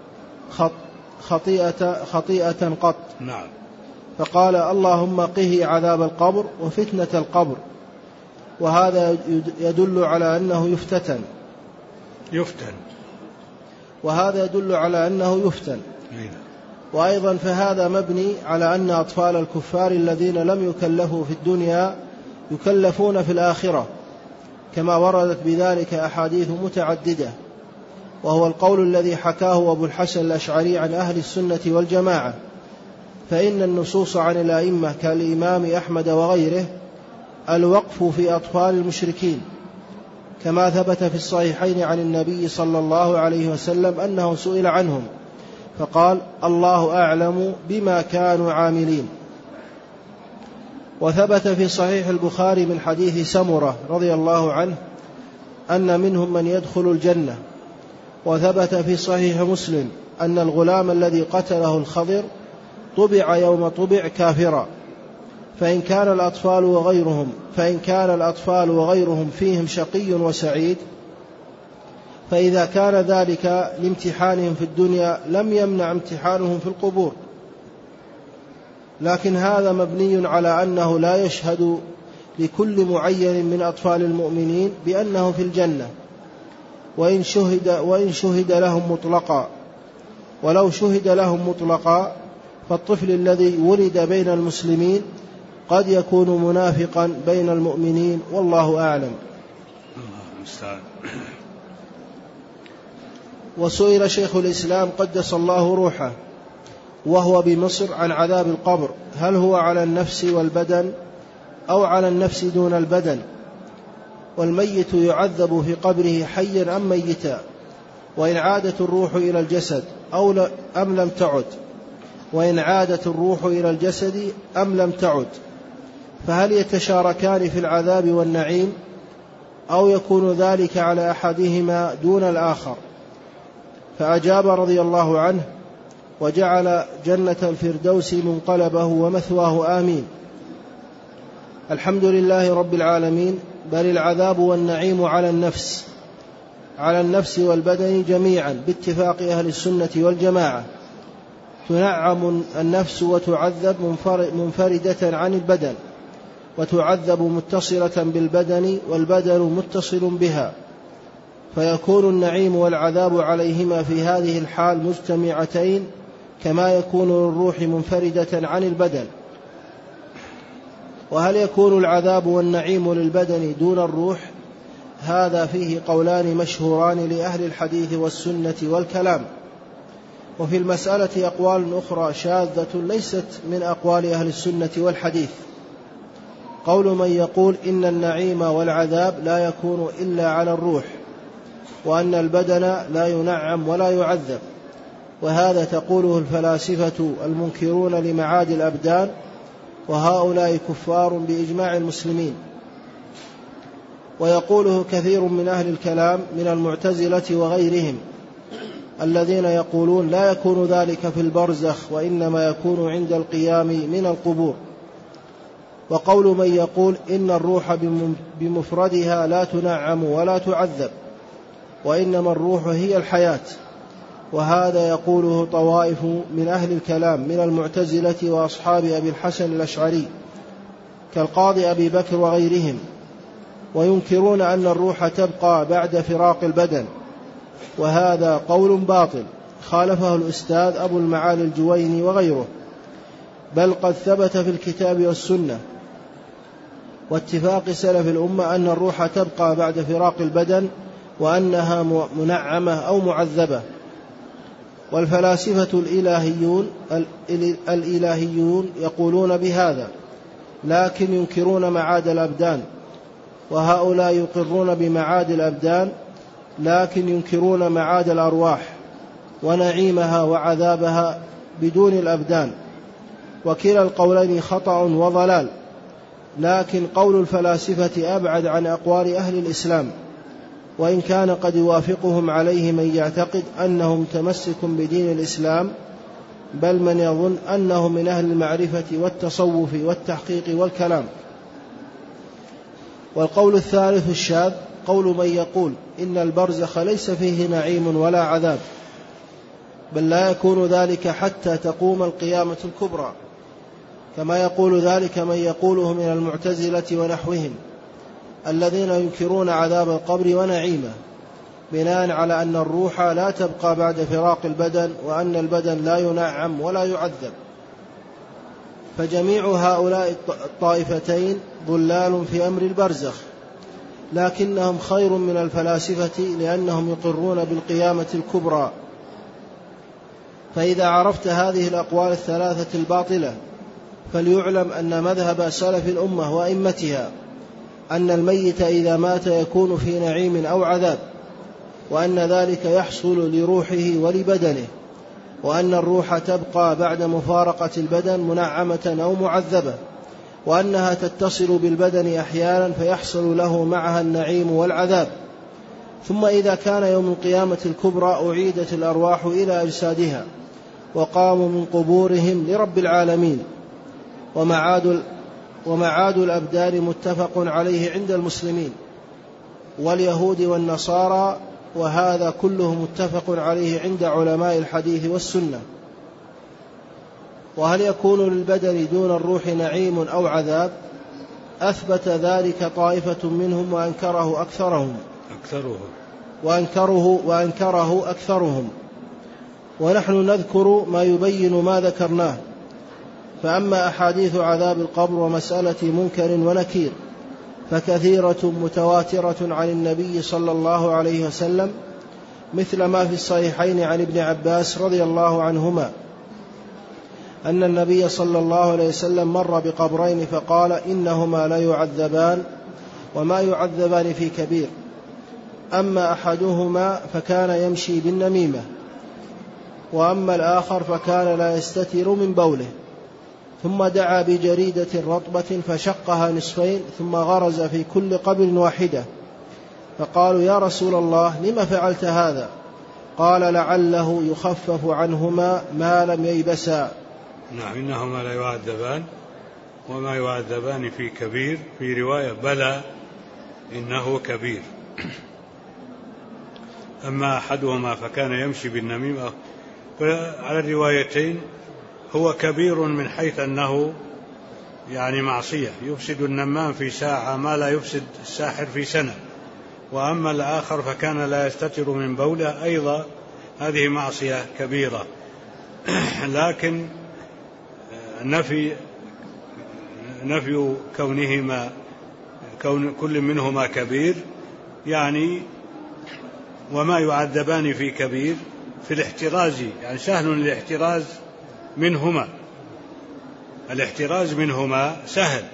خطيئة قط.
نعم.
فقال: اللهم قه عذاب القبر وفتنة القبر. وهذا يدل على أنه يفتن. وهذا يدل على أنه يفتن. وأيضا فهذا مبني على أن أطفال الكفار الذين لم يكلفوا في الدنيا يكلفون في الآخرة، كما وردت بذلك أحاديث متعددة، وهو القول الذي حكاه أبو الحسن الأشعري عن أهل السنة والجماعة. فإن النصوص عن الأئمة كالإمام أحمد وغيره الوقف في أطفال المشركين، كما ثبت في الصحيحين عن النبي صلى الله عليه وسلم أنه سئل عنهم فقال: الله أعلم بما كانوا عاملين. وثبت في صحيح البخاري من حديث سمرة رضي الله عنه أن منهم من يدخل الجنة. وثبت في صحيح مسلم أن الغلام الذي قتله الخضر طبع يوم طبع كافرا، فإن كان الأطفال وغيرهم فيهم شقي وسعيد، فإذا كان ذلك لامتحانهم في الدنيا لم يمنع امتحانهم في القبور. لكن هذا مبني على أنه لا يشهد لكل معين من أطفال المؤمنين بأنه في الجنة، وإن شهد لهم مطلقا. ولو شهد لهم مطلقا فالطفل الذي ولد بين المسلمين قد يكون منافقا بين المؤمنين، والله أعلم. وسئل شيخ الإسلام قدس الله روحه وهو بمصر عن عذاب القبر، هل هو على النفس والبدن أو على النفس دون البدن؟ والميت يعذب في قبره حيا أم ميتا؟ وإن عادت الروح إلى الجسد أم لم تعد؟ وإن عادت الروح إلى الجسد أم لم تعد؟ فهل يتشاركان في العذاب والنعيم أو يكون ذلك على أحدهما دون الآخر؟ فأجاب رضي الله عنه: وجعل جنة الفردوس منقلبه ومثواه آمين. الحمد لله رب العالمين. بل العذاب والنعيم على النفس والبدن جميعا باتفاق أهل السنة والجماعة. تنعم النفس وتعذب منفردة عن البدن، وتعذب متصلة بالبدن والبدن متصل بها، فيكون النعيم والعذاب عليهما في هذه الحال مجتمعتين، كما يكون للروح منفردة عن البدن. وهل يكون العذاب والنعيم للبدن دون الروح؟ هذا فيه قولان مشهوران لأهل الحديث والسنة والكلام. وفي المسألة أقوال أخرى شاذة ليست من أقوال أهل السنة والحديث. قول من يقول إن النعيم والعذاب لا يكون إلا على الروح، وأن البدن لا ينعم ولا يعذب، وهذا تقوله الفلاسفة المنكرون لمعاد الأبدان، وهؤلاء كفار بإجماع المسلمين. ويقوله كثير من أهل الكلام من المعتزلة وغيرهم، الذين يقولون لا يكون ذلك في البرزخ، وإنما يكون عند القيام من القبور. وقول من يقول إن الروح بمفردها لا تنعم ولا تعذب، وإنما الروح هي الحياة، وهذا يقوله طوائف من أهل الكلام من المعتزلة وأصحاب أبي الحسن الأشعري كالقاضي أبي بكر وغيرهم، وينكرون أن الروح تبقى بعد فراق البدن، وهذا قول باطل خالفه الأستاذ أبو المعالي الجويني وغيره. بل قد ثبت في الكتاب والسنة واتفاق سلف الأمة أن الروح تبقى بعد فراق البدن، وأنها منعمة أو معذبة. والفلاسفة الإلهيون يقولون بهذا، لكن ينكرون معاد الأبدان، وهؤلاء يقرون بمعاد الأبدان، لكن ينكرون معاد الأرواح ونعيمها وعذابها بدون الأبدان. وكلا القولين خطأ وضلال، لكن قول الفلاسفة أبعد عن أقوال أهل الإسلام، وإن كان قد يوافقهم عليه من يعتقد أنه متمسك بدين الإسلام، بل من يظن أنه من أهل المعرفة والتصوف والتحقيق والكلام. والقول الثالث الشاذ قول من يقول إن البرزخ ليس فيه نعيم ولا عذاب، بل لا يكون ذلك حتى تقوم القيامة الكبرى، كما يقول ذلك من يقوله من المعتزلة ونحوهم الذين ينكرون عذاب القبر ونعيمه، بناء على أن الروح لا تبقى بعد فراق البدن، وأن البدن لا ينعم ولا يعذب. فجميع هؤلاء الطائفتين ضلال في أمر البرزخ، لكنهم خير من الفلاسفة لأنهم يقرون بالقيامة الكبرى. فإذا عرفت هذه الأقوال الثلاثة الباطلة، فليعلم أن مذهب سلف الأمة وأئمتها أن الميت إذا مات يكون في نعيم أو عذاب، وأن ذلك يحصل لروحه ولبدنه، وأن الروح تبقى بعد مفارقة البدن منعمة أو معذبة، وأنها تتصل بالبدن أحيانا فيحصل له معها النعيم والعذاب. ثم إذا كان يوم القيامة الكبرى أعيدت الأرواح إلى أجسادها، وقاموا من قبورهم لرب العالمين. ومعاد الأبدان متفق عليه عند المسلمين واليهود والنصارى، وهذا كله متفق عليه عند علماء الحديث والسنة. وهل يكون للبدن دون الروح نعيم أو عذاب؟ أثبت ذلك طائفة منهم وأنكره أكثرهم، ونحن نذكر ما يبين ما ذكرناه. فأما أحاديث عذاب القبر ومسألة منكر ونكير فكثيرة متواترة عن النبي صلى الله عليه وسلم، مثل ما في الصحيحين عن ابن عباس رضي الله عنهما أن النبي صلى الله عليه وسلم مر بقبرين فقال إنهما لا يعذبان وما يعذبان في كبير، أما أحدهما فكان يمشي بالنميمة، وأما الآخر فكان لا يستتر من بوله. ثم دعا بجريدة رطبة فشقها نصفين، ثم غرز في كل قبر واحدة، فقالوا يا رسول الله لم فعلت هذا؟ قال لعله يخفف عنهما ما لم ييبسا.
نعم، إنهما لا يعذبان وما يعذبان في كبير، في رواية بلى إنه كبير. أما أحدهما فكان يمشي بالنميمة، على الروايتين هو كبير من حيث أنه يعني معصية، يفسد النمام في ساعة ما لا يفسد الساحر في سنة. وأما الآخر فكان لا يستتر من بوله، أيضا هذه معصية كبيرة. لكن نفي كون كل منهما كبير يعني وما يعذبان في كبير في الاحتراز، يعني سهل الاحتراز منهما، الاحتراز منهما سهل،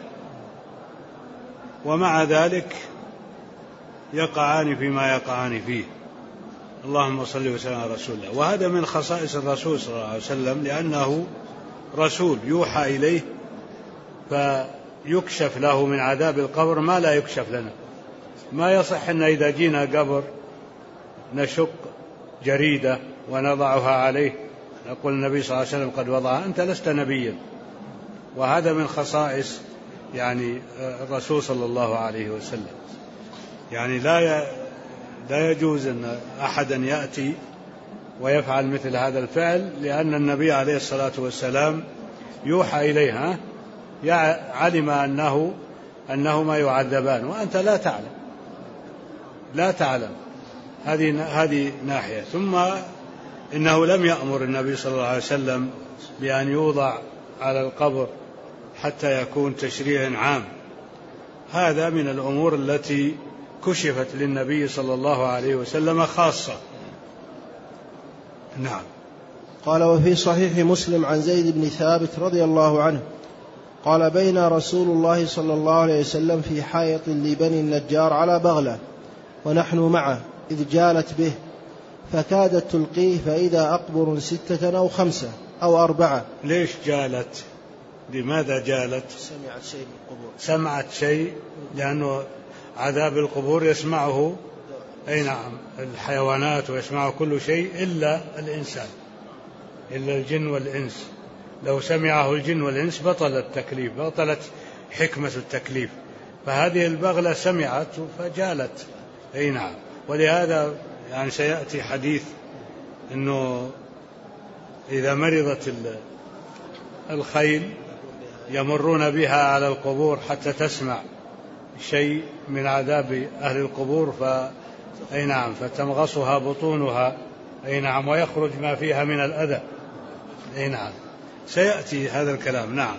ومع ذلك يقعان فيما يقعان فيه. اللهم صل وسلم على رسول الله. وهذا من خصائص الرسول صلى الله عليه وسلم، لأنه رسول يوحى إليه فيكشف له من عذاب القبر ما لا يكشف لنا. ما يصح أن إذا جينا قبر نشق جريدة ونضعها عليه نقول النبي صلى الله عليه وسلم قد وضعها، أنت لست نبيا. وهذا من خصائص يعني الرسول صلى الله عليه وسلم، يعني لا يجوز أن أحدا يأتي ويفعل مثل هذا الفعل، لأن النبي عليه الصلاة والسلام يوحى إليها علم أنهما يعذبان وأنت لا تعلم. هذه ناحية. ثم إنه لم يأمر النبي صلى الله عليه وسلم بأن يوضع على القبر حتى يكون تشريع عام. هذا من الأمور التي كشفت للنبي صلى الله عليه وسلم خاصة. نعم.
قال وفي صحيح مسلم عن زيد بن ثابت رضي الله عنه قال بين رسول الله صلى الله عليه وسلم في حائط لبني النجار على بغلة ونحن معه إذ جالت به فكادت تلقيه، فإذا أقبر 6 أو 5 أو 4.
ليش جالت؟ لماذا جالت؟ سمعت شيء لأنه عذاب القبور يسمعه أي نعم الحيوانات ويسمعه كل شيء إلا الإنسان، إلا الجن والإنس. لو سمعه الجن والإنس بطل التكليف، بطلت حكمة التكليف. فهذه البغلة سمعت فجالت أي نعم. ولهذا يعني سيأتي حديث أنه إذا مرضت الخيل يمرون بها على القبور حتى تسمع شيء من عذاب أهل القبور أي نعم فتمغصها بطونها أي نعم ويخرج ما فيها من الأذى أي نعم. سيأتي هذا الكلام. نعم.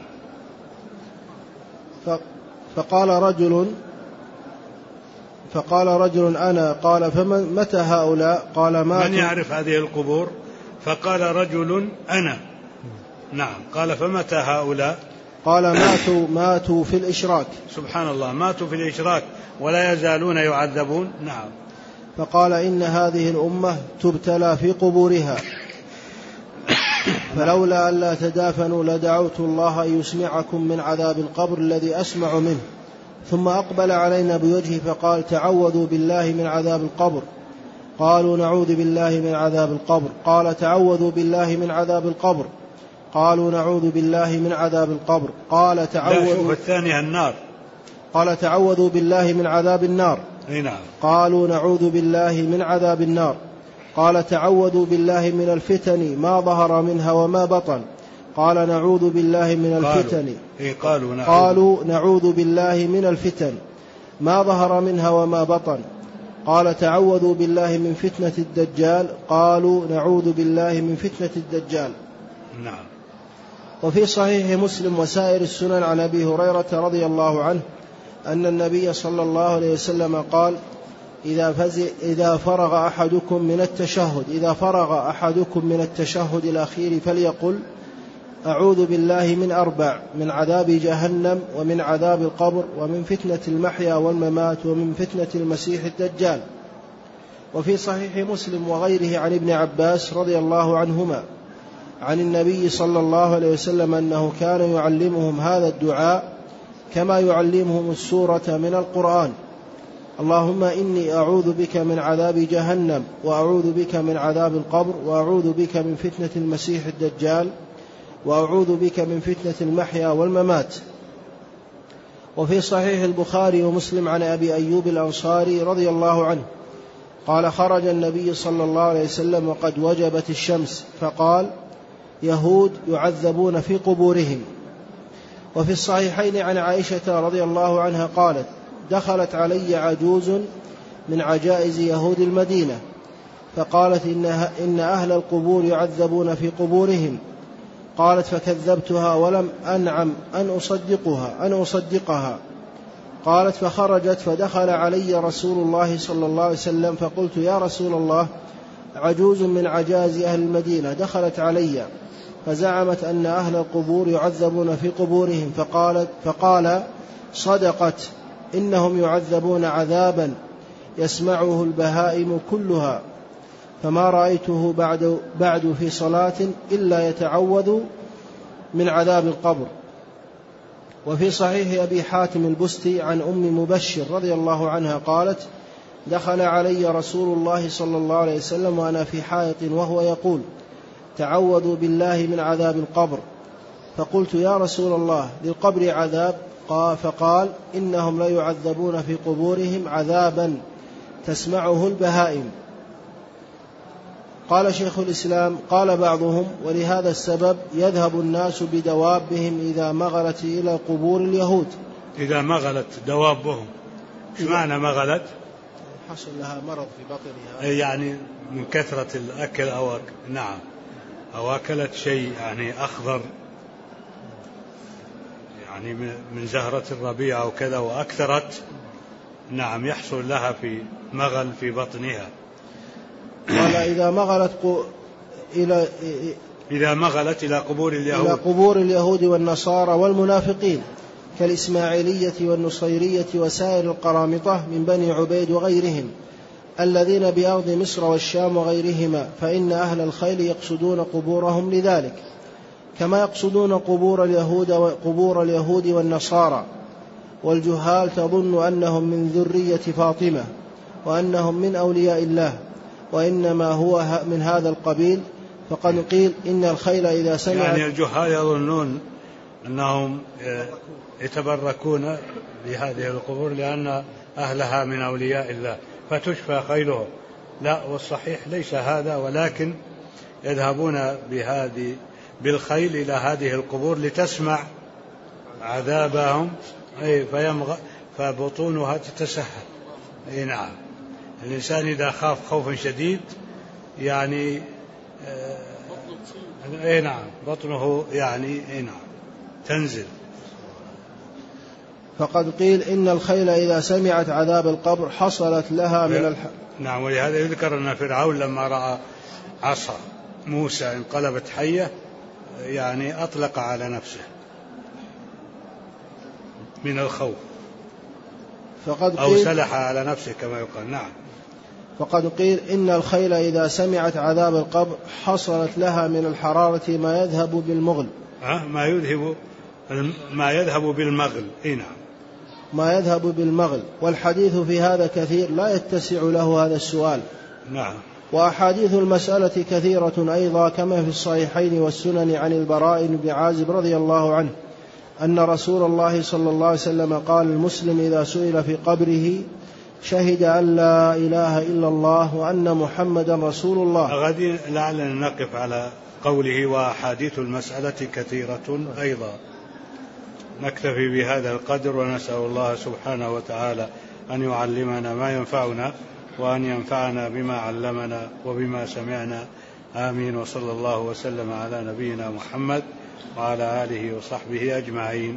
فقال رجل أنا. قال فمن متى هؤلاء؟ قال ماتوا.
من يعرف هذه القبور؟ فقال رجل أنا. نعم. قال فمتى هؤلاء؟
قال ماتوا في الإشراك.
سبحان الله، ماتوا في الإشراك ولا يزالون يعذبون. نعم.
فقال إن هذه الأمة تبتلى في قبورها، فلولا ألا تدافنوا لدعوت الله أن يسمعكم من عذاب القبر الذي أسمع منه. ثم أقبل علينا بوجهه فقال تعوذوا بالله من عذاب القبر. قالوا نعوذ بالله من عذاب القبر. قال تعوذوا بالله من عذاب القبر. قالوا نعوذ بالله من عذاب القبر. قال تعوذوا
الثانية النار.
قال تعوذوا بالله من عذاب النار.
نعم.
قالوا نعوذ بالله من عذاب النار. قال تعوذوا بالله من الفتن ما ظهر منها وما بطن. قال نعوذ بالله من الفتن. قالوا نعوذ بالله من الفتن ما ظهر منها وما بطن. قال تعوذوا بالله من فتنة الدجال. قالوا نعوذ بالله من فتنة الدجال.
نعم.
وفي صحيح مسلم وسائر السنن عن أبي هريرة رضي الله عنه أن النبي صلى الله عليه وسلم قال إذا فرغ أحدكم من التشهد الأخير فليقل أعوذ بالله من 4: من عذاب جهنم ومن عذاب القبر ومن فتنة المحيا والممات ومن فتنة المسيح الدجال. وفي صحيح مسلم وغيره عن ابن عباس رضي الله عنهما عن النبي صلى الله عليه وسلم أنه كان يعلمهم هذا الدعاء كما يعلمهم السورة من القرآن. اللهم إني أعوذ بك من عذاب جهنم وأعوذ بك من عذاب القبر وأعوذ بك من فتنة المسيح الدجال وأعوذ بك من فتنة المحيا والممات. وفي صحيح البخاري ومسلم عن أبي أيوب الأنصاري رضي الله عنه قال خرج النبي صلى الله عليه وسلم وقد وجبت الشمس فقال يهود يعذبون في قبورهم. وفي الصحيحين عن عائشة رضي الله عنها قالت دخلت علي عجوز من عجائز يهود المدينة فقالت إن أهل القبور يعذبون في قبورهم. قالت فكذبتها ولم أنعم أن أصدقها. قالت فخرجت فدخل علي رسول الله صلى الله عليه وسلم فقلت يا رسول الله عجوز من عجائز أهل المدينة دخلت علي فزعمت أن أهل القبور يعذبون في قبورهم فقال صدقت إنهم يعذبون عذابا يسمعه البهائم كلها فما رأيته بعد في صلاة إلا يتعوذ من عذاب القبر. وفي صحيح أبي حاتم البستي عن أم مبشر رضي الله عنها قالت دخل علي رسول الله صلى الله عليه وسلم وأنا في حائط وهو يقول تعوذوا بالله من عذاب القبر. فقلت يا رسول الله للقبر عذاب؟ فقال إنهم لا يعذبون في قبورهم عذابا تسمعه البهائم. قال شيخ الإسلام قال بعضهم ولهذا السبب يذهب الناس بدوابهم إذا مغلت إلى قبور اليهود.
إذا مغلت دوابهم ايش معنى مغلت؟
حصل لها مرض في بطنها
يعني من كثرة الأكل نعم أو أكلت شيء يعني أخضر يعني من زهرة الربيع أو كذا وأكثرت نعم يحصل لها في مغل في بطنها.
قال إذا مغلت إلى قبور اليهود والنصارى والمنافقين كالإسماعيلية والنصيرية وسائر القرامطة من بني عبيد وغيرهم الذين بأرض مصر والشام وغيرهما فإن أهل الخيل يقصدون قبورهم لذلك كما يقصدون قبور اليهود والنصارى. والجهال تظن أنهم من ذرية فاطمة وأنهم من أولياء الله وإنما هو من هذا القبيل. فقد قيل إن الخيل إذا سمعت
يعني الجهال يظنون أنهم يتبركون بهذه القبور لأن أهلها من أولياء الله فتشفى خيلهم. لا والصحيح ليس هذا ولكن يذهبون بالخيل إلى هذه القبور لتسمع عذابهم فبطونها تتسهل. نعم الإنسان إذا خاف خوفا شديد يعني نعم بطنه يعني نعم تنزل.
فقد قيل إن الخيل إذا سمعت عذاب القبر حصلت لها من
نعم ولهذا يذكر أن فرعون لما رأى عصا موسى انقلبت حية يعني أطلق على نفسه من الخوف أو سلح على نفسه كما يقال. نعم
فقد قيل إن الخيل إذا سمعت عذاب القبر حصلت لها من الحرارة ما يذهب بالمغل
ما يذهب بالمغل. نعم
ما يذهب بالمغل. والحديث في هذا كثير لا يتسع له هذا السؤال.
نعم
وأحاديث المسألة كثيرة أيضا كما في الصحيحين والسنن عن البراء بن عازب رضي الله عنه أن رسول الله صلى الله عليه وسلم قال المسلم إذا سئل في قبره شهد أن لا إله إلا الله وأن محمدا رسول الله.
غادي لعلنا نقف على قوله وأحاديث المسألة كثيرة أيضا. نكتفي بهذا القدر ونسأل الله سبحانه وتعالى أن يعلمنا ما ينفعنا وأن ينفعنا بما علمنا وبما سمعنا. آمين. وصلى الله وسلم على نبينا محمد وعلى آله وصحبه أجمعين.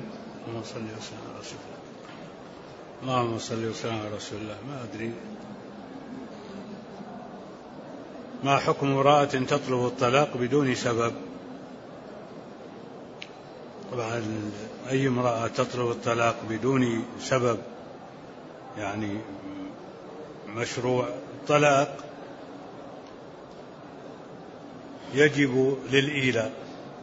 اللهم صل وسلم على رسول الله. ما أدري ما حكم امرأة تطلب الطلاق بدون سبب؟ طبعا أي امرأة تطلب الطلاق بدون سبب يعني مشروع الطلاق يجب للإيلاء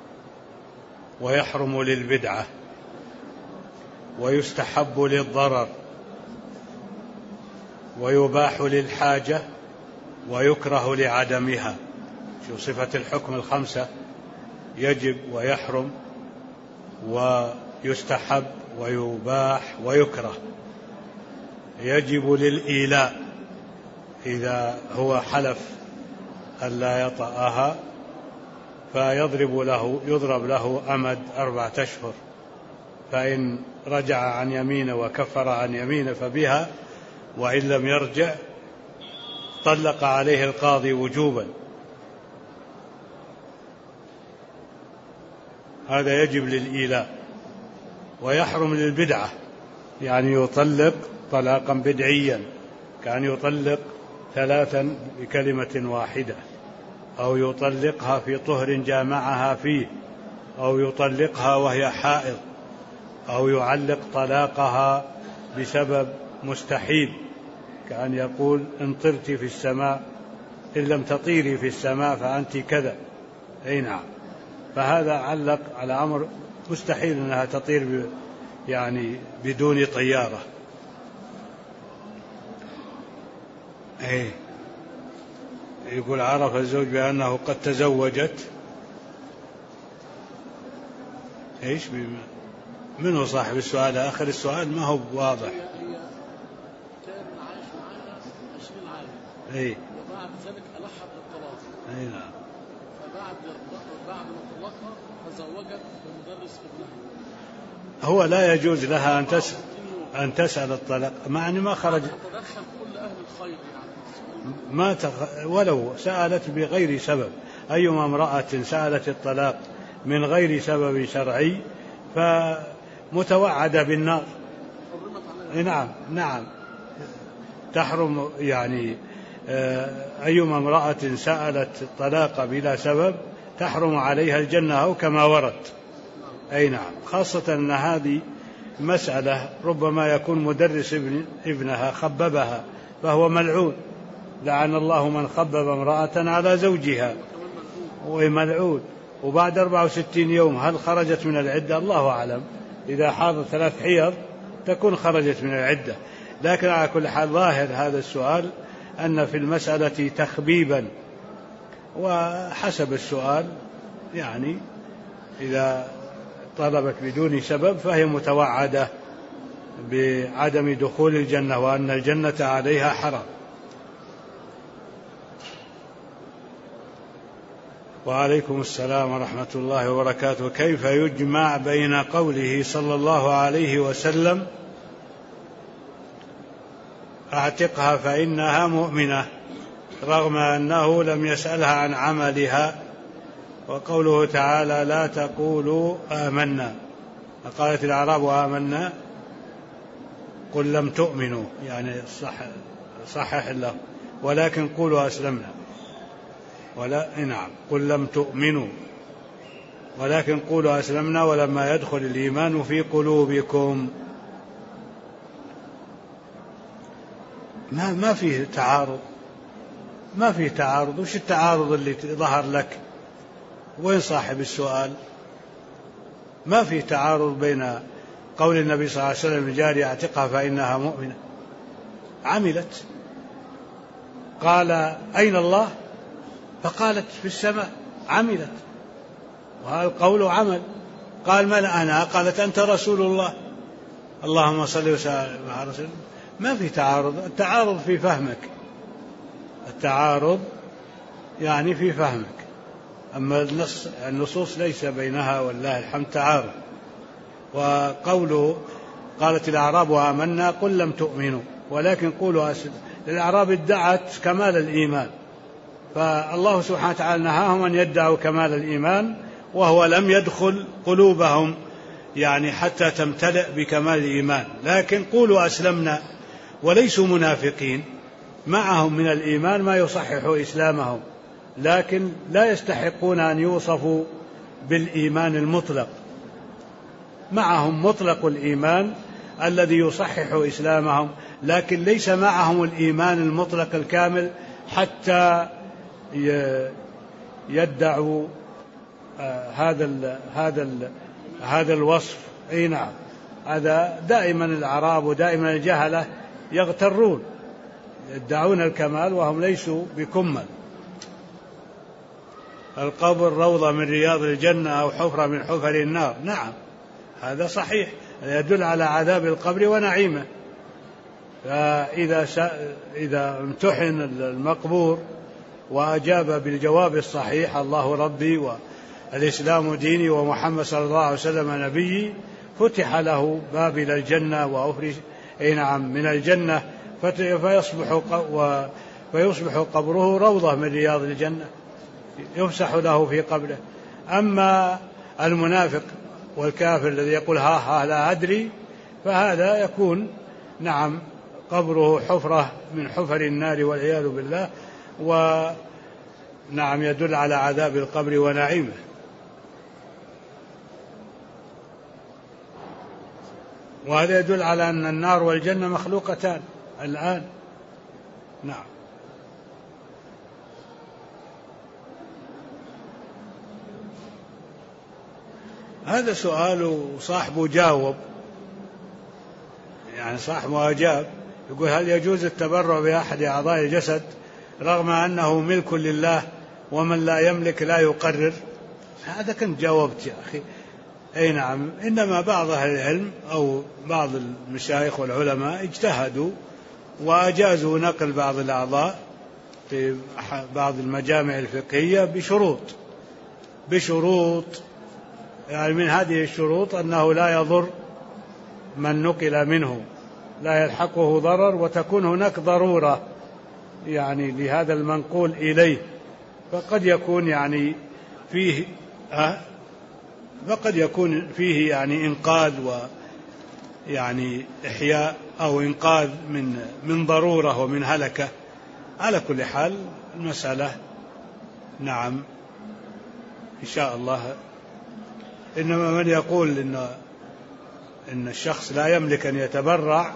ويحرم للبدعة ويستحب للضرر ويباح للحاجة ويكره لعدمها. شو صفة الحكم الخمسة؟ يجب ويحرم ويستحب ويباح ويكره. يجب للإيلاء إذا هو حلف ألا يطأها يضرب له أمد 4 أشهر، فإن رجع عن يمينه وكفر عن يمينه فبها، وإن لم يرجع طلق عليه القاضي وجوبا. هذا يجب للإيلاء. ويحرم للبدعة، يعني يطلق طلاقا بدعيا، كان يطلق 3 بكلمة واحدة، أو يطلقها في طهر جامعها فيه، أو يطلقها وهي حائض، أو يعلق طلاقها بسبب مستحيل، كأن يقول إن طرت في السماء، إن لم تطيري في السماء فأنت كذا. أي نعم، فهذا علق على أمر مستحيل أنها تطير يعني بدون طيارة. أي يقول عرف الزوج بأنه قد تزوجت. إيش منه صاحب السؤال؟ آخر السؤال ما هو واضح. أي
وبعد ذلك ألحق الطلاق.
أي نعم.
فبعد ما طلقها تزوجت بمدرس ابنها.
هو لا يجوز لها أن تسأل الطلاق، مع أن ما خرج.
تتدخل كل أهل الخير يعني.
ما ولو سألت بغير سبب، أيما امرأة سألت الطلاق من غير سبب شرعي فمتوعدة بالنار. نعم تحرم، يعني أيما امرأة سألت الطلاق بلا سبب تحرم عليها الجنة أو كما ورد. أي نعم، خاصة أن هذه مسألة ربما يكون مدرس ابنها خببها فهو ملعون، لعن الله من خبب امرأة على زوجها، وملعون. وبعد 64 يوم هل خرجت من العدة؟ الله أعلم. إذا حاضت 3 حيض تكون خرجت من العدة. لكن على كل حال ظاهر هذا السؤال أن في المسألة تخبيبا، وحسب السؤال يعني إذا طلبت بدون سبب فهي متوعدة بعدم دخول الجنة، وأن الجنة عليها حرام. وعليكم السلام ورحمة الله وبركاته. كيف يجمع بين قوله صلى الله عليه وسلم أعتقها فإنها مؤمنة رغم أنه لم يسألها عن عملها، وقوله تعالى لا تقولوا آمنا، فقالت الأعراب آمنا قل لم تؤمنوا، يعني صحح له، ولكن قولوا أسلمنا. نعم، قل لم تؤمنوا ولكن قولوا أسلمنا ولما يدخل الإيمان في قلوبكم. ما فيه تعارض، ما فيه تعارض. وش التعارض اللي ظهر لك؟ وين صاحب السؤال؟ ما فيه تعارض بين قول النبي صلى الله عليه وسلم لجارية اعتقها فإنها مؤمنة، عملت، قال أين الله؟ فقالت في السماء، عملت، وهذا القول عمل. قال من أنا؟ قالت أنت رسول الله، اللهم صل وسلم على رسول. ما في تعارض. التعارض في فهمك، التعارض يعني في فهمك، أما النصوص ليس بينها والله الحمد تعارض. وقوله قالت الأعراب آمنا قل لم تؤمنوا ولكن قولوا أسلمنا، الأعراب ادعت كمال الإيمان، فالله سبحانه وتعالى نهاهم أن يدعوا كمال الإيمان وهو لم يدخل قلوبهم يعني حتى تمتلئ بكمال الإيمان. لكن قولوا أسلمنا، وليسوا منافقين، معهم من الإيمان ما يصحح إسلامهم، لكن لا يستحقون أن يوصفوا بالإيمان المطلق. معهم مطلق الإيمان الذي يصحح إسلامهم، لكن ليس معهم الإيمان المطلق الكامل حتى يدعوا هذا الوصف. أي نعم، هذا دائما الأعراب ودائما الجهلة يغترون، يدعون الكمال وهم ليسوا بكمل. القبر روضة من رياض الجنة أو حفرة من حفر النار، نعم هذا صحيح، يدل على عذاب القبر ونعيمه. فإذا امتحن المقبور وأجاب بالجواب الصحيح الله ربي والإسلام ديني ومحمد صلى الله عليه وسلم نبيي، فتح له باب إلى الجنة وأفرش نعم من الجنة، فيصبح قبره روضة من رياض الجنة يفسح له في قبره. أما المنافق والكافر الذي يقول ها لا أدري، فهذا يكون نعم قبره حفرة من حفر النار والعياذ بالله، ونعم يدل على عذاب القبر ونعيمه. وهذا يدل على أن النار والجنة مخلوقتان الآن. نعم. هذا سؤال صاحبه جاوب، يعني صاحبه أجاب، يقول هل يجوز التبرع بأحد أعضاء الجسد رغم أنه ملك لله ومن لا يملك لا يقرر؟ هذا كنت جاوبت يا أخي. أي نعم، إنما بعض أهل العلم أو بعض المشايخ والعلماء اجتهدوا وأجازوا نقل بعض الأعضاء في بعض المجامع الفقهية بشروط يعني من هذه الشروط أنه لا يضر من نقل منه، لا يلحقه ضرر، وتكون هناك ضرورة يعني لهذا المنقول إليه، فقد يكون يعني فيه يعني إنقاذ ويعني إحياء أو إنقاذ من ضرورة ومن هلكة. على كل حال المسألة نعم إن شاء الله. إنما من يقول إن الشخص لا يملك أن يتبرع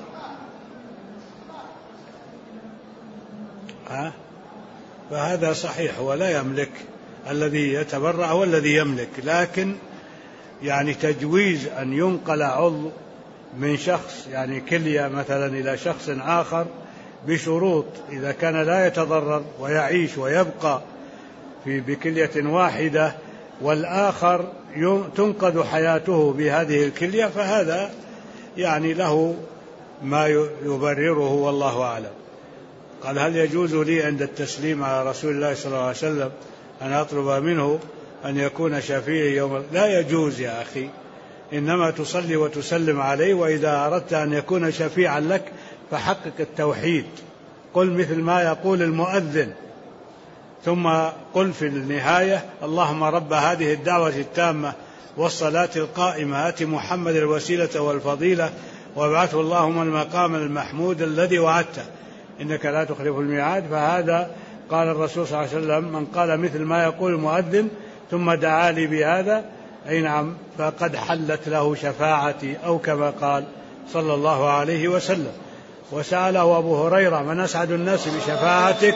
فهذا صحيح، ولا يملك. الذي يتبرع هو الذي يملك، لكن يعني تجويز أن ينقل عضو من شخص يعني كلية مثلا إلى شخص آخر بشروط، إذا كان لا يتضرر ويعيش ويبقى بكلية واحدة والآخر تنقذ حياته بهذه الكلية، فهذا يعني له ما يبرره والله أعلم. قال هل يجوز لي عند التسليم على رسول الله صلى الله عليه وسلم أن أطلب منه أن يكون شفيعي يوم؟ لا يجوز يا أخي، إنما تصلي وتسلم عليه، وإذا أردت أن يكون شفيعا لك فحقق التوحيد، قل مثل ما يقول المؤذن، ثم قل في النهاية اللهم رب هذه الدعوة التامة والصلاة القائمة آت محمد الوسيلة والفضيلة وابعثه اللهم المقام المحمود الذي وعدته إنك لا تخلف الميعاد. فهذا قال الرسول صلى الله عليه وسلم من قال مثل ما يقول المؤذن ثم دعا لي بهذا أي نعم فقد حلت له شفاعتي، أو كما قال صلى الله عليه وسلم. وسأله أبو هريرة من أسعد الناس بشفاعتك؟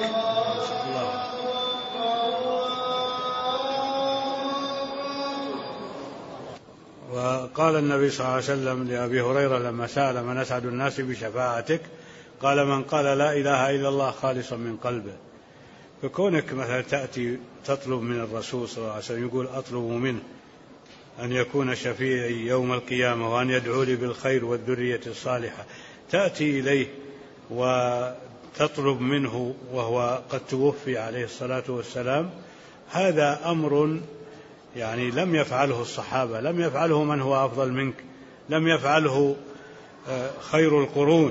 وقال النبي صلى الله عليه وسلم لأبي هريرة لما سأل من أسعد الناس بشفاعتك قال من قال لا إله إلا الله خالصا من قلبه. فكونك مثلا تأتي تطلب من الرسول صلى الله عليه وسلم يقول أطلب منه أن يكون شفيعي يوم القيامة وأن يدعو لي بالخير والذرية الصالحة، تأتي إليه وتطلب منه وهو قد توفي عليه الصلاة والسلام، هذا أمر يعني لم يفعله الصحابة، لم يفعله من هو أفضل منك، لم يفعله خير القرون.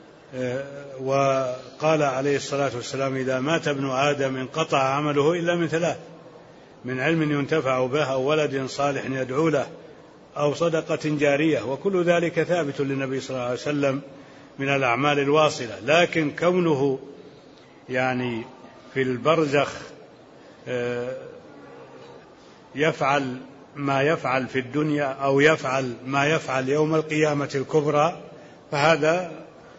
وقال عليه الصلاة والسلام إذا مات ابن آدم انقطع عمله إلا من ثلاث: من علم ينتفع به أو ولد صالح يدعو له أو صدقة جارية، وكل ذلك ثابت للنبي صلى الله عليه وسلم من الأعمال الواصلة. لكن كونه يعني في البرزخ يفعل ما يفعل في الدنيا أو يفعل ما يفعل يوم القيامة الكبرى، فهذا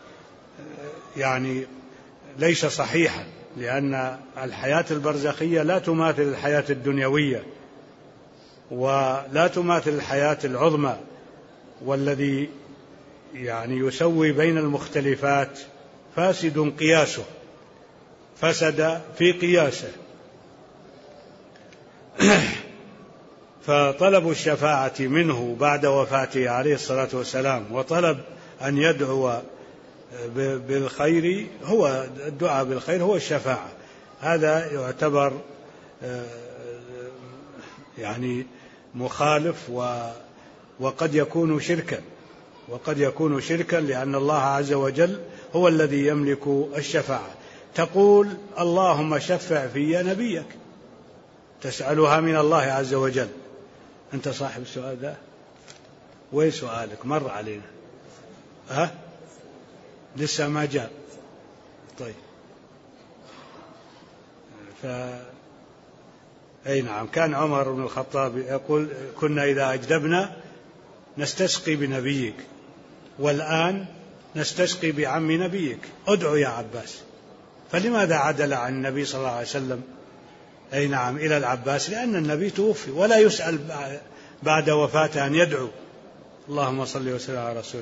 يعني ليس صحيحا، لأن الحياة البرزخية لا تماثل الحياة الدنيوية ولا تماثل الحياة العظمى، والذي يعني يسوي بين المختلفات فاسد قياسه، فسد في قياسه. فطلب الشفاعة منه بعد وفاته عليه الصلاة والسلام وطلب أن يدعو بالخير، هو الدعاء بالخير هو الشفاعة. هذا يعتبر يعني مخالف وقد يكون شركا، وقد يكون شركا، لأن الله عز وجل هو الذي يملك الشفاعة. تقول اللهم شفع في نبيك، تسألها من الله عز وجل. أنت صاحب السؤال ذا؟ وين سؤالك؟ مر علينا. لسه ما جاء. طيب. أي نعم، كان عمر بن الخطاب يقول كنا إذا أجدبنا نستسقي بنبيك، والآن نستسقي بعم نبيك، ادعو يا عباس. فلماذا عدل عن النبي صلى الله عليه وسلم أي نعم إلى العباس؟ لأن النبي توفي ولا يسأل بعد وفاته أن يدعو. اللهم صل وسلم على رسول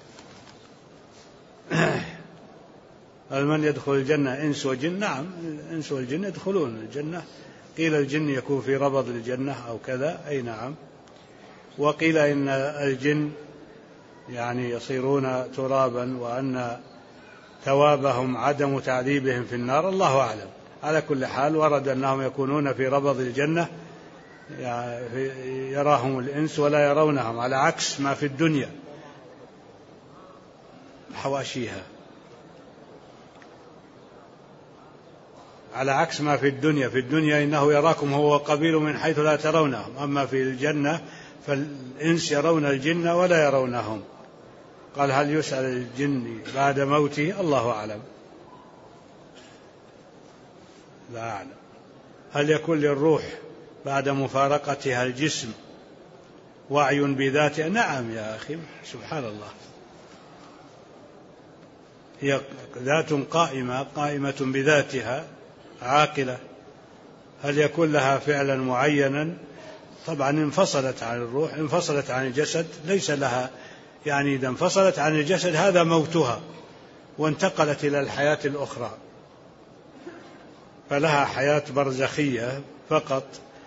الله. هل من يدخل الجنة إنس وجن؟ نعم، الإنس والجن يدخلون الجنة. قيل الجن يكون في ربض الجنة أو كذا، أي نعم. وقيل إن الجن يعني يصيرون ترابا، وأن ثوابهم عدم تعذيبهم في النار، الله أعلم. على كل حال ورد أنهم يكونون في ربض الجنة، يراهم الإنس ولا يرونهم، على عكس ما في الدنيا حواشيها، على عكس ما في الدنيا. في الدنيا إنه يراكم هو وقبيله من حيث لا ترونهم، أما في الجنة فالإنس يرون الجن ولا يرونهم. قال هل يسأل الجن بعد موته؟ الله أعلم، لا أعلم. هل يكون للروح بعد مفارقتها الجسم وعي بذاتها؟ نعم يا أخي، سبحان الله، هي ذات قائمة بذاتها عاقلة. هل يكون لها فعلا معينا؟ طبعا انفصلت عن الروح، انفصلت عن الجسد، ليس لها يعني إذا انفصلت عن الجسد هذا موتها وانتقلت إلى الحياة الأخرى، فلها حياة برزخية فقط.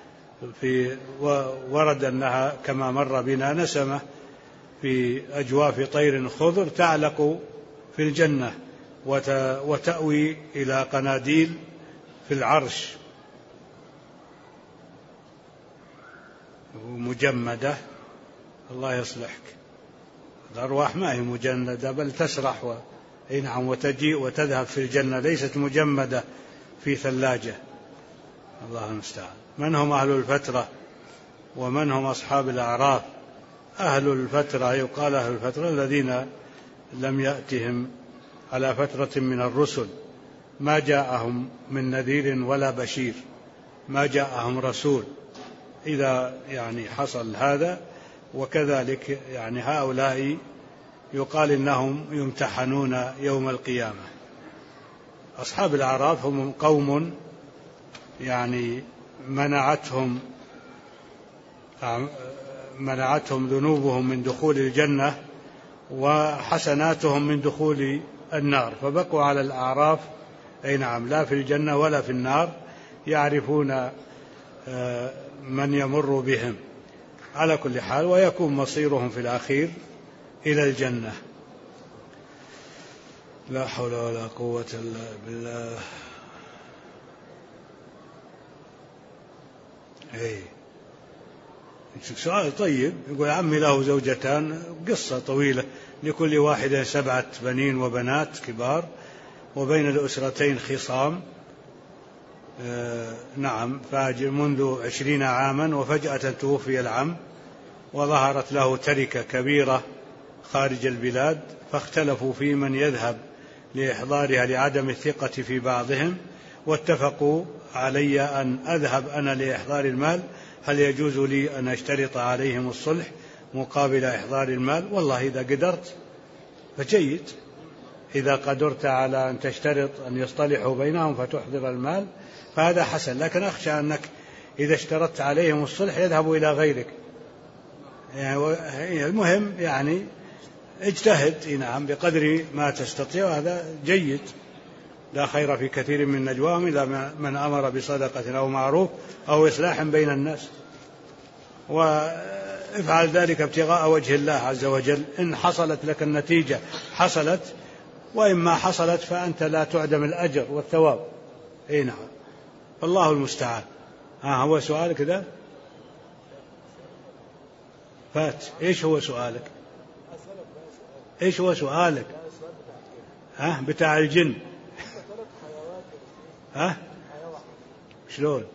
ورد أنها كما مر بنا نسمة في أجواف طير خضر تعلق في الجنة وتأوي إلى قناديل في العرش مجمدة. الله يصلحك، الأرواح ما هي مجندة بل تسرح نعم وتجيء وتذهب في الجنة، ليست مجمدة في ثلاجة. الله المستعان. من هم أهل الفترة ومن هم أصحاب الأعراف؟ أهل الفترة يقال أهل الفترة الذين لم يأتهم على فترة من الرسل ما جاءهم من نذير ولا بشير، ما جاءهم رسول، إذا يعني حصل هذا. وكذلك يعني هؤلاء يقال إنهم يمتحنون يوم القيامة. أصحاب الأعراف هم قوم يعني منعتهم ذنوبهم من دخول الجنة وحسناتهم من دخول النار، فبقوا على الأعراف أي نعم لا في الجنة ولا في النار، يعرفون من يمر بهم على كل حال، ويكون مصيرهم في الأخير إلى الجنة. لا حول ولا قوة إلا بالله. سؤال طيب. يقول عمي له زوجتان، قصة طويلة، لكل واحدة 7 بنين وبنات كبار، وبين الأسرتين خصام نعم منذ 20 عاما، وفجأة توفي العم وظهرت له تركة كبيرة خارج البلاد، فاختلفوا في من يذهب لإحضارها لعدم الثقة في بعضهم، واتفقوا علي أن أذهب أنا لإحضار المال. هل يجوز لي أن أشترط عليهم الصلح مقابل إحضار المال؟ والله إذا قدرت فجيد، إذا قدرت على أن تشترط أن يصطلحوا بينهم فتحضر المال فهذا حسن، لكن أخشى أنك إذا اشترطت عليهم الصلح يذهبوا إلى غيرك. يعني المهم يعني اجتهد نعم بقدر ما تستطيع، هذا جيد. لا خير في كثير من نجواهم إلا من أمر بصدقة أو معروف أو إصلاح بين الناس. وافعل ذلك ابتغاء وجه الله عز وجل. إن حصلت لك النتيجة حصلت، وإما حصلت فأنت لا تعدم الأجر والثواب. أي نعم، الله المستعان. هو سؤالك ذا؟ فات. إيش هو سؤالك؟ إيش هو سؤالك؟ بتاع الجن. شلون؟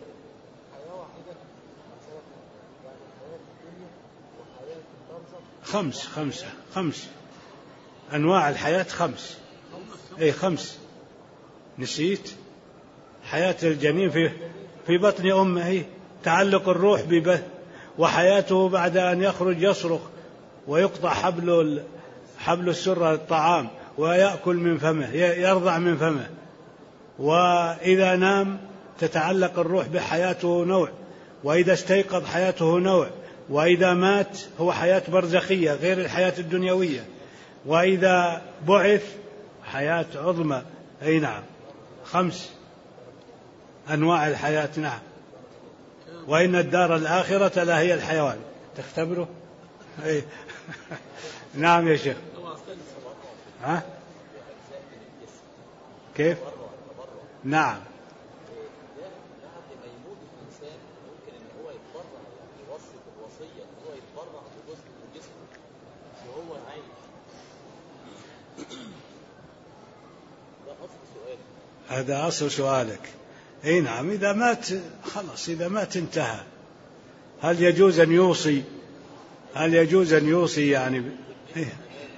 خمس أنواع الحياة، 5. أي 5. نسيت؟ حياة الجنين في بطن أمه، تعلق الروح ببه، وحياته بعد أن يخرج يصرخ ويقطع حبل السرة الطعام ويأكل من فمه، يرضع من فمه. وإذا نام تتعلق الروح بحياته نوع، وإذا استيقظ حياته نوع، وإذا مات هو حياة برزخية غير الحياة الدنيوية، وإذا بعث حياة عظمى. أي نعم، 5 أنواع الحياة. نعم. وإن الدار الآخرة لا هي الحيوان. تختبره؟ أي. نعم يا شيخ. كيف؟ نعم. هذا أصل سؤالك. أي نعم، إذا مات خلاص، إذا مات انتهى. هل يجوز أن يوصي يعني